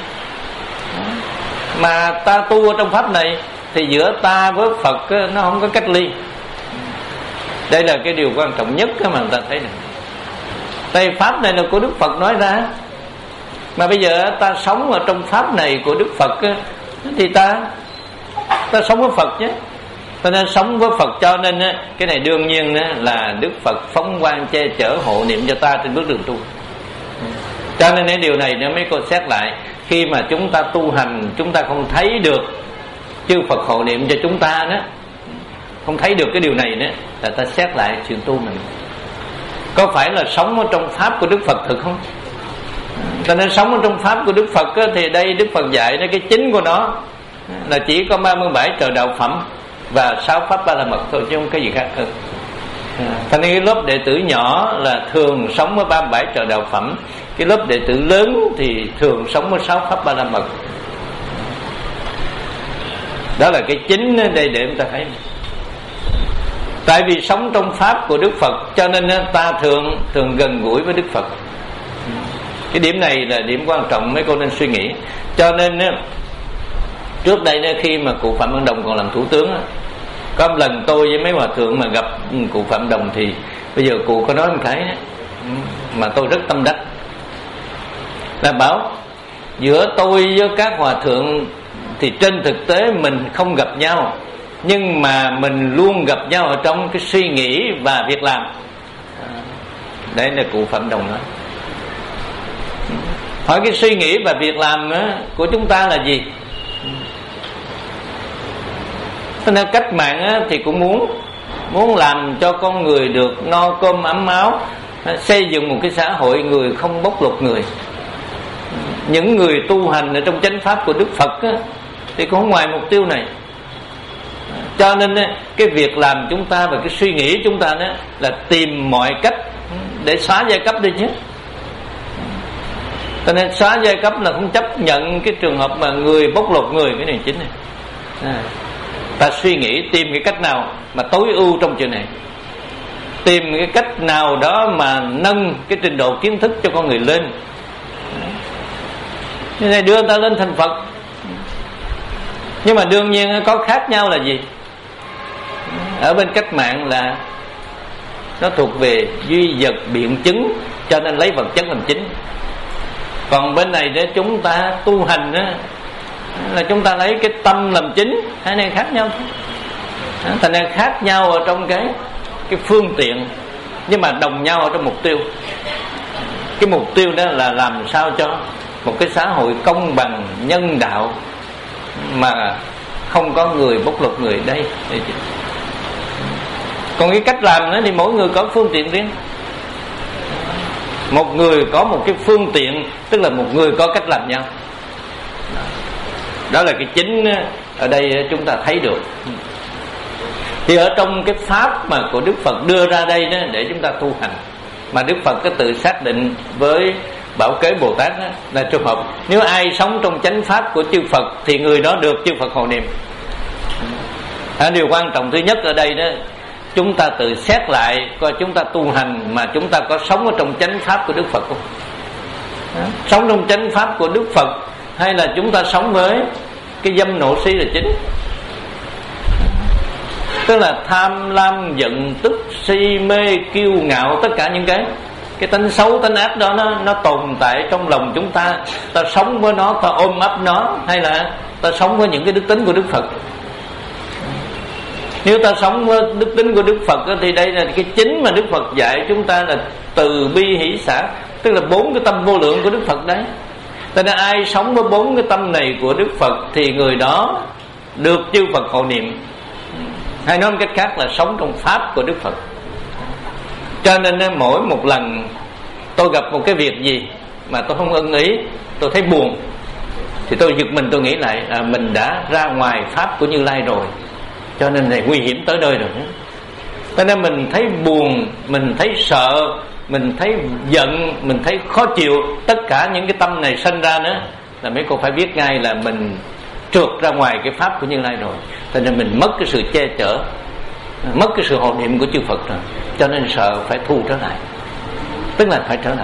Mà ta tu ở trong pháp này thì giữa ta với Phật á, nó không có cách ly. Đây là cái điều quan trọng nhất mà người ta thấy này. Tại pháp này là của Đức Phật nói ra, mà bây giờ ta sống ở trong pháp này của Đức Phật á, thì ta ta sống với Phật chứ. Cho nên sống với Phật, cho nên á, cái này đương nhiên á, là Đức Phật phóng quang che chở hộ niệm cho ta trên bước đường tu. Cho nên cái điều này nó mới coi xét lại. Khi mà chúng ta tu hành, chúng ta không thấy được chư Phật hộ niệm cho chúng ta đó, không thấy được cái điều này nữa, là ta xét lại chuyện tu mình có phải là sống ở trong pháp của Đức Phật thực không. Cho nên sống ở trong pháp của Đức Phật á, thì đây Đức Phật dạy nó cái chính của nó là chỉ có ba mươi bảy trợ đạo phẩm và sáu pháp ba la mật thôi, chứ không có gì khác hơn. Cho nên cái lớp đệ tử nhỏ là thường sống với ba mươi bảy trợ đạo phẩm, cái lớp đệ tử lớn thì thường sống với sáu pháp ba la mật. Đó là cái chính đây để chúng ta thấy. Tại vì sống trong pháp của Đức Phật, cho nên ta thường thường gần gũi với Đức Phật. Cái điểm này là điểm quan trọng mấy cô nên suy nghĩ. Cho nên trước đây khi mà cụ Phạm Văn Đồng còn làm thủ tướng, có một lần tôi với mấy hòa thượng mà gặp cụ Phạm Đồng, thì bây giờ cụ có nói một cái mà tôi rất tâm đắc, là bảo giữa tôi với các hòa thượng thì trên thực tế mình không gặp nhau, nhưng mà mình luôn gặp nhau ở trong cái suy nghĩ và việc làm. Đấy là cụ Phạm Đồng nói. Hỏi cái suy nghĩ và việc làm của chúng ta là gì? Thế nên cách mạng thì cũng muốn muốn làm cho con người được no cơm ấm áo, xây dựng một cái xã hội người không bóc lột người. Những người tu hành ở trong chánh pháp của Đức Phật á, thì cũng không ngoài mục tiêu này. Cho nên cái việc làm chúng ta và cái suy nghĩ chúng ta đó là tìm mọi cách để xóa giai cấp đi chứ. Cho nên xóa giai cấp là không chấp nhận cái trường hợp mà người bóc lột người, cái này chính này. À, ta suy nghĩ tìm cái cách nào mà tối ưu trong chuyện này, tìm cái cách nào đó mà nâng cái trình độ kiến thức cho con người lên. Như này đưa ta lên thành Phật. Nhưng mà đương nhiên có khác nhau là gì? Ở bên cách mạng là nó thuộc về duy vật biện chứng, cho nên lấy vật chất làm chính. Còn bên này để chúng ta tu hành đó, là chúng ta lấy cái tâm làm chính. Hai này khác nhau. Thành ra khác nhau ở trong cái cái phương tiện, nhưng mà đồng nhau ở trong mục tiêu. Cái mục tiêu đó là làm sao cho một cái xã hội công bằng, nhân đạo, mà không có người bóc lột người đây. Còn cái cách làm đó thì mỗi người có phương tiện riêng. Một người có một cái phương tiện, tức là một người có cách làm nhau. Đó là cái chính ở đây chúng ta thấy được. Thì ở trong cái pháp mà của Đức Phật đưa ra đây đó, để chúng ta tu hành, mà Đức Phật có tự xác định với Bảo Kế Bồ Tát đó, là trường hợp nếu ai sống trong chánh pháp của chư Phật thì người đó được chư Phật hộ niệm. À, điều quan trọng thứ nhất ở đây đó, chúng ta tự xét lại coi chúng ta tu hành mà chúng ta có sống ở trong chánh pháp của Đức Phật không? À, sống trong chánh pháp của Đức Phật, hay là chúng ta sống với cái dâm nộ si là chính? Tức là tham lam giận tức si mê kiêu ngạo, tất cả những cái cái tánh xấu tánh ác đó nó nó tồn tại trong lòng chúng ta. Ta sống với nó, ta ôm ấp nó, hay là ta sống với những cái đức tính của Đức Phật? Nếu ta sống với đức tính của Đức Phật thì đây là cái chính mà Đức Phật dạy chúng ta là từ bi hỷ xả, tức là bốn cái tâm vô lượng của Đức Phật đấy. Cho nên ai sống với bốn cái tâm này của Đức Phật thì người đó được chư Phật hộ niệm. Hay nói một cách khác là sống trong pháp của Đức Phật. Cho nên mỗi một lần tôi gặp một cái việc gì mà tôi không ưng ý, tôi thấy buồn, thì tôi giật mình, tôi nghĩ lại à, mình đã ra ngoài pháp của Như Lai rồi, cho nên này nguy hiểm tới nơi rồi. Cho nên mình thấy buồn, mình thấy sợ, mình thấy giận, mình thấy khó chịu, tất cả những cái tâm này sinh ra nữa là mấy cô phải biết ngay là mình trượt ra ngoài cái pháp của Như Lai rồi. Cho nên mình mất cái sự che chở, mất cái sự hộ niệm của chư Phật rồi, cho nên sợ phải thu trở lại, tức là phải trở lại.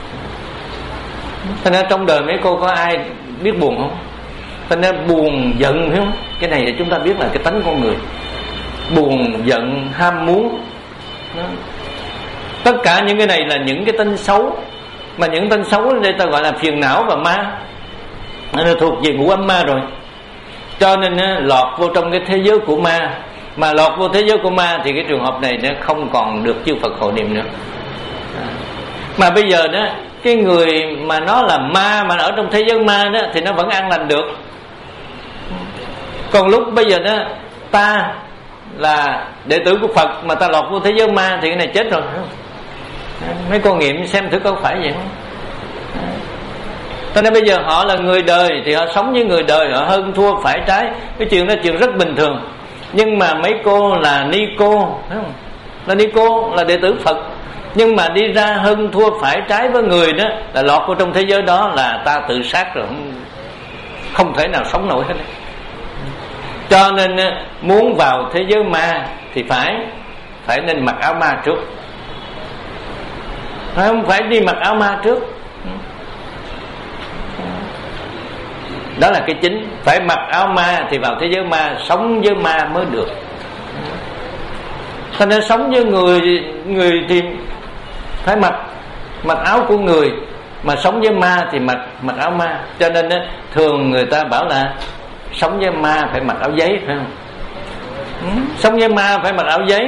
Cho nên trong đời mấy cô có ai biết buồn không? Cho nên buồn giận, hiểu không? Cái này thì chúng ta biết là cái tánh con người. Buồn giận ham muốn đó. Tất cả những cái này là những cái tánh xấu, mà những tánh xấu ở đây ta gọi là phiền não và ma, nó thuộc về ngũ âm ma rồi. Cho nên lọt vô trong cái thế giới của ma. Mà lọt vô thế giới của ma thì cái trường hợp này nó không còn được chư Phật hộ niệm nữa. Mà bây giờ đó, cái người mà nó là ma, mà ở trong thế giới ma đó, thì nó vẫn an lành được. Còn lúc bây giờ đó, ta là đệ tử của Phật mà ta lọt vô thế giới ma thì cái này chết rồi. Mấy con nghiệm xem thử có phải vậy không? Cho nên bây giờ họ là người đời thì họ sống như người đời, họ hơn thua phải trái, cái chuyện đó chuyện rất bình thường. Nhưng mà mấy cô là ni cô, thấy không? Là ni cô, là đệ tử Phật, nhưng mà đi ra hơn thua phải trái với người đó, là lọt vào trong thế giới đó là ta tự sát rồi, không, không thể nào sống nổi hết. Cho nên muốn vào thế giới ma thì phải phải nên mặc áo ma trước, không phải đi mặc áo ma trước. Đó là cái chính. Phải mặc áo ma thì vào thế giới ma, sống với ma mới được. Cho nên sống với người người thì phải mặc mặc áo của người, mà sống với ma thì mặc mặc áo ma. Cho nên thường người ta bảo là sống với ma phải mặc áo giấy, phải không? Sống với ma phải mặc áo giấy.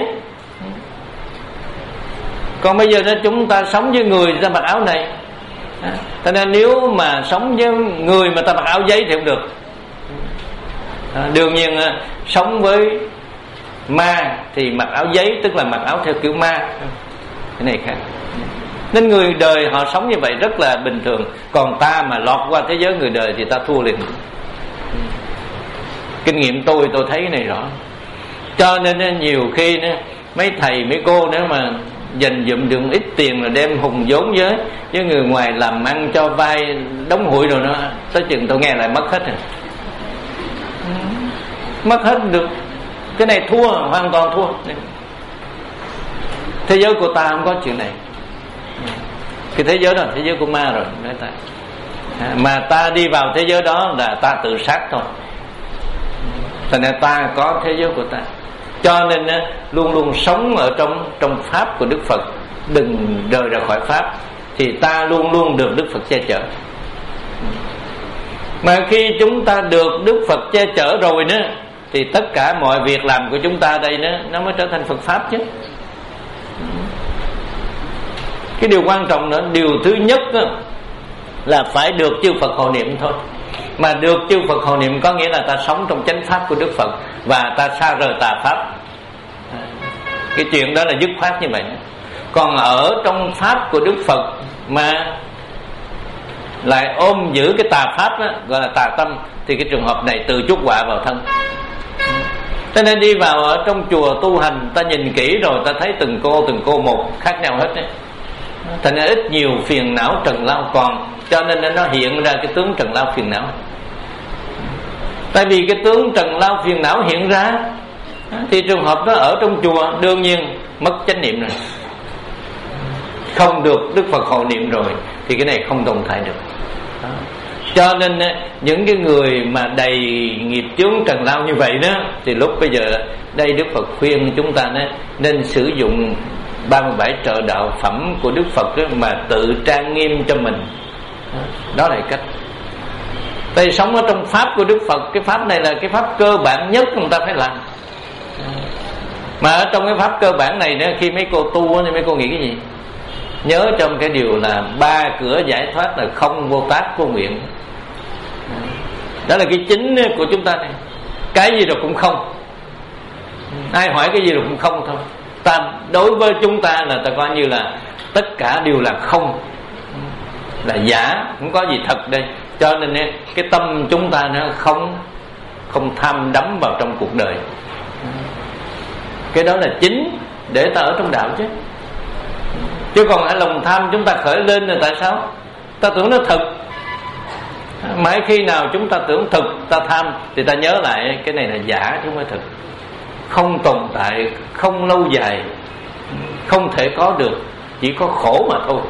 Còn bây giờ đó chúng ta sống với người ta mặc áo này. Cho nên nếu mà sống với người mà ta mặc áo giấy thì không được. Đương nhiên sống với ma thì mặc áo giấy, tức là mặc áo theo kiểu ma. Cái này khác. Nên người đời họ sống như vậy rất là bình thường. Còn ta mà lọt qua thế giới người đời thì ta thua liền. Kinh nghiệm tôi tôi thấy cái này rõ. Cho nên nhiều khi mấy thầy mấy cô nếu mà dành dụm được ít tiền là đem hùng vốn với với người ngoài làm ăn cho vay đóng hụi rồi nó tới chừng tôi nghe lại mất hết rồi. Mất hết được. Cái này thua, hoàn toàn thua. Thế giới của ta không có chuyện này. Cái thế giới đó là thế giới của ma rồi. Mà ta đi vào thế giới đó là ta tự sát thôi. Thành ra ta có thế giới của ta. Cho nên luôn luôn sống ở trong trong pháp của Đức Phật, đừng rời ra khỏi pháp, thì ta luôn luôn được Đức Phật che chở. Mà khi chúng ta được Đức Phật che chở rồi nữa thì tất cả mọi việc làm của chúng ta đây nữa nó mới trở thành Phật pháp chứ. Cái điều quan trọng nữa, điều thứ nhất đó, là phải được chư Phật hộ niệm thôi. Mà được chư Phật hộ niệm có nghĩa là ta sống trong chánh pháp của Đức Phật và ta xa rời tà pháp. Cái chuyện đó là dứt khoát như vậy. Còn ở trong pháp của Đức Phật mà lại ôm giữ cái tà pháp đó, gọi là tà tâm, thì cái trường hợp này tự chuốc họa vào thân. Cho nên đi vào ở trong chùa tu hành, ta nhìn kỹ rồi ta thấy từng cô từng cô một khác nhau hết đấy. Thành ra ít nhiều phiền não trần lao còn, cho nên nó hiện ra cái tướng trần lao phiền não. Tại vì cái tướng trần lao phiền não hiện ra thì trường hợp đó ở trong chùa đương nhiên mất chánh niệm rồi, không được Đức Phật hộ niệm rồi thì cái này không tồn tại được. Đó. Cho nên những cái người mà đầy nghiệp chướng trần lao như vậy đó, thì lúc bây giờ đây Đức Phật khuyên chúng ta nên sử dụng ba mươi bảy trợ đạo phẩm của Đức Phật đó mà tự trang nghiêm cho mình. Đó là cách. Tại sống ở trong pháp của Đức Phật, cái pháp này là cái pháp cơ bản nhất người ta phải làm. Mà ở trong cái pháp cơ bản này nữa, khi mấy cô tu thì mấy cô nghĩ cái gì? Nhớ trong cái điều là ba cửa giải thoát là không, vô tác, vô nguyện. Đó là cái chính của chúng ta này. Cái gì rồi cũng không. Ai hỏi cái gì rồi cũng không thôi. Ta đối với chúng ta là ta coi như là tất cả đều là không, là giả, không có gì thật đây. Cho nên cái tâm chúng ta nó không không tham đắm vào trong cuộc đời. Cái đó là chính để ta ở trong đạo chứ. Chứ còn ở lòng tham chúng ta khởi lên là tại sao? Ta tưởng nó thật. Mãi khi nào chúng ta tưởng thực, ta tham thì ta nhớ lại cái này là giả chứ không phải thực. Không tồn tại, không lâu dài, không thể có được, chỉ có khổ mà thôi.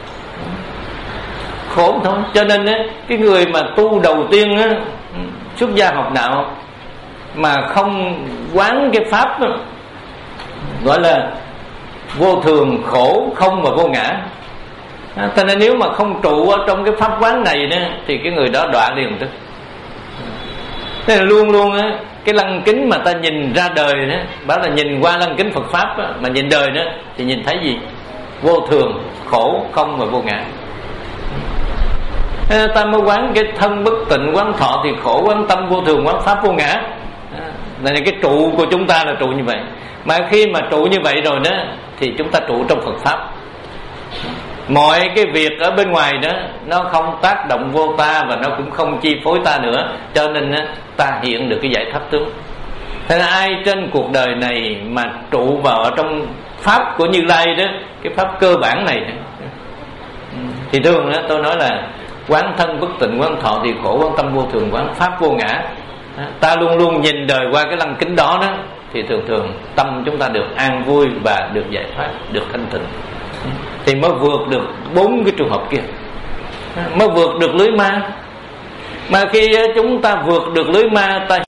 Khổ thôi. Cho nên cái người mà tu đầu tiên á, xuất gia học đạo mà không quán cái pháp đó, gọi là vô thường, khổ, không và vô ngã. Cho nên nếu mà không trụ ở trong cái pháp quán này đó, thì cái người đó đọa liền tức. Thế là luôn luôn á, cái lăng kính mà ta nhìn ra đời đó, bảo là nhìn qua lăng kính Phật pháp đó, mà nhìn đời đó thì nhìn thấy gì? Vô thường, khổ, không và vô ngã. Thế ta mới quán cái thân bất tịnh, quán thọ thì khổ, quán tâm vô thường, quán pháp vô ngã. Này là cái trụ của chúng ta là trụ như vậy. Mà khi mà trụ như vậy rồi đó thì chúng ta trụ trong Phật pháp. Mọi cái việc ở bên ngoài đó nó không tác động vô ta và nó cũng không chi phối ta nữa. Cho nên ta hiện được cái giải thoát tướng. Thế là ai trên cuộc đời này mà trụ vào ở trong pháp của Như Lai đó, cái pháp cơ bản này đó, thì thường đó, tôi nói là quán thân bất tịnh, quán thọ thì khổ, quán tâm vô thường, quán pháp vô ngã. Ta luôn luôn nhìn đời qua cái lăng kính đó đó, thì thường thường tâm chúng ta được an vui và được giải thoát, được thanh tịnh, thì mới vượt được bốn cái trường hợp kia, mới vượt được lưới ma. Mà khi chúng ta vượt được lưới ma, ta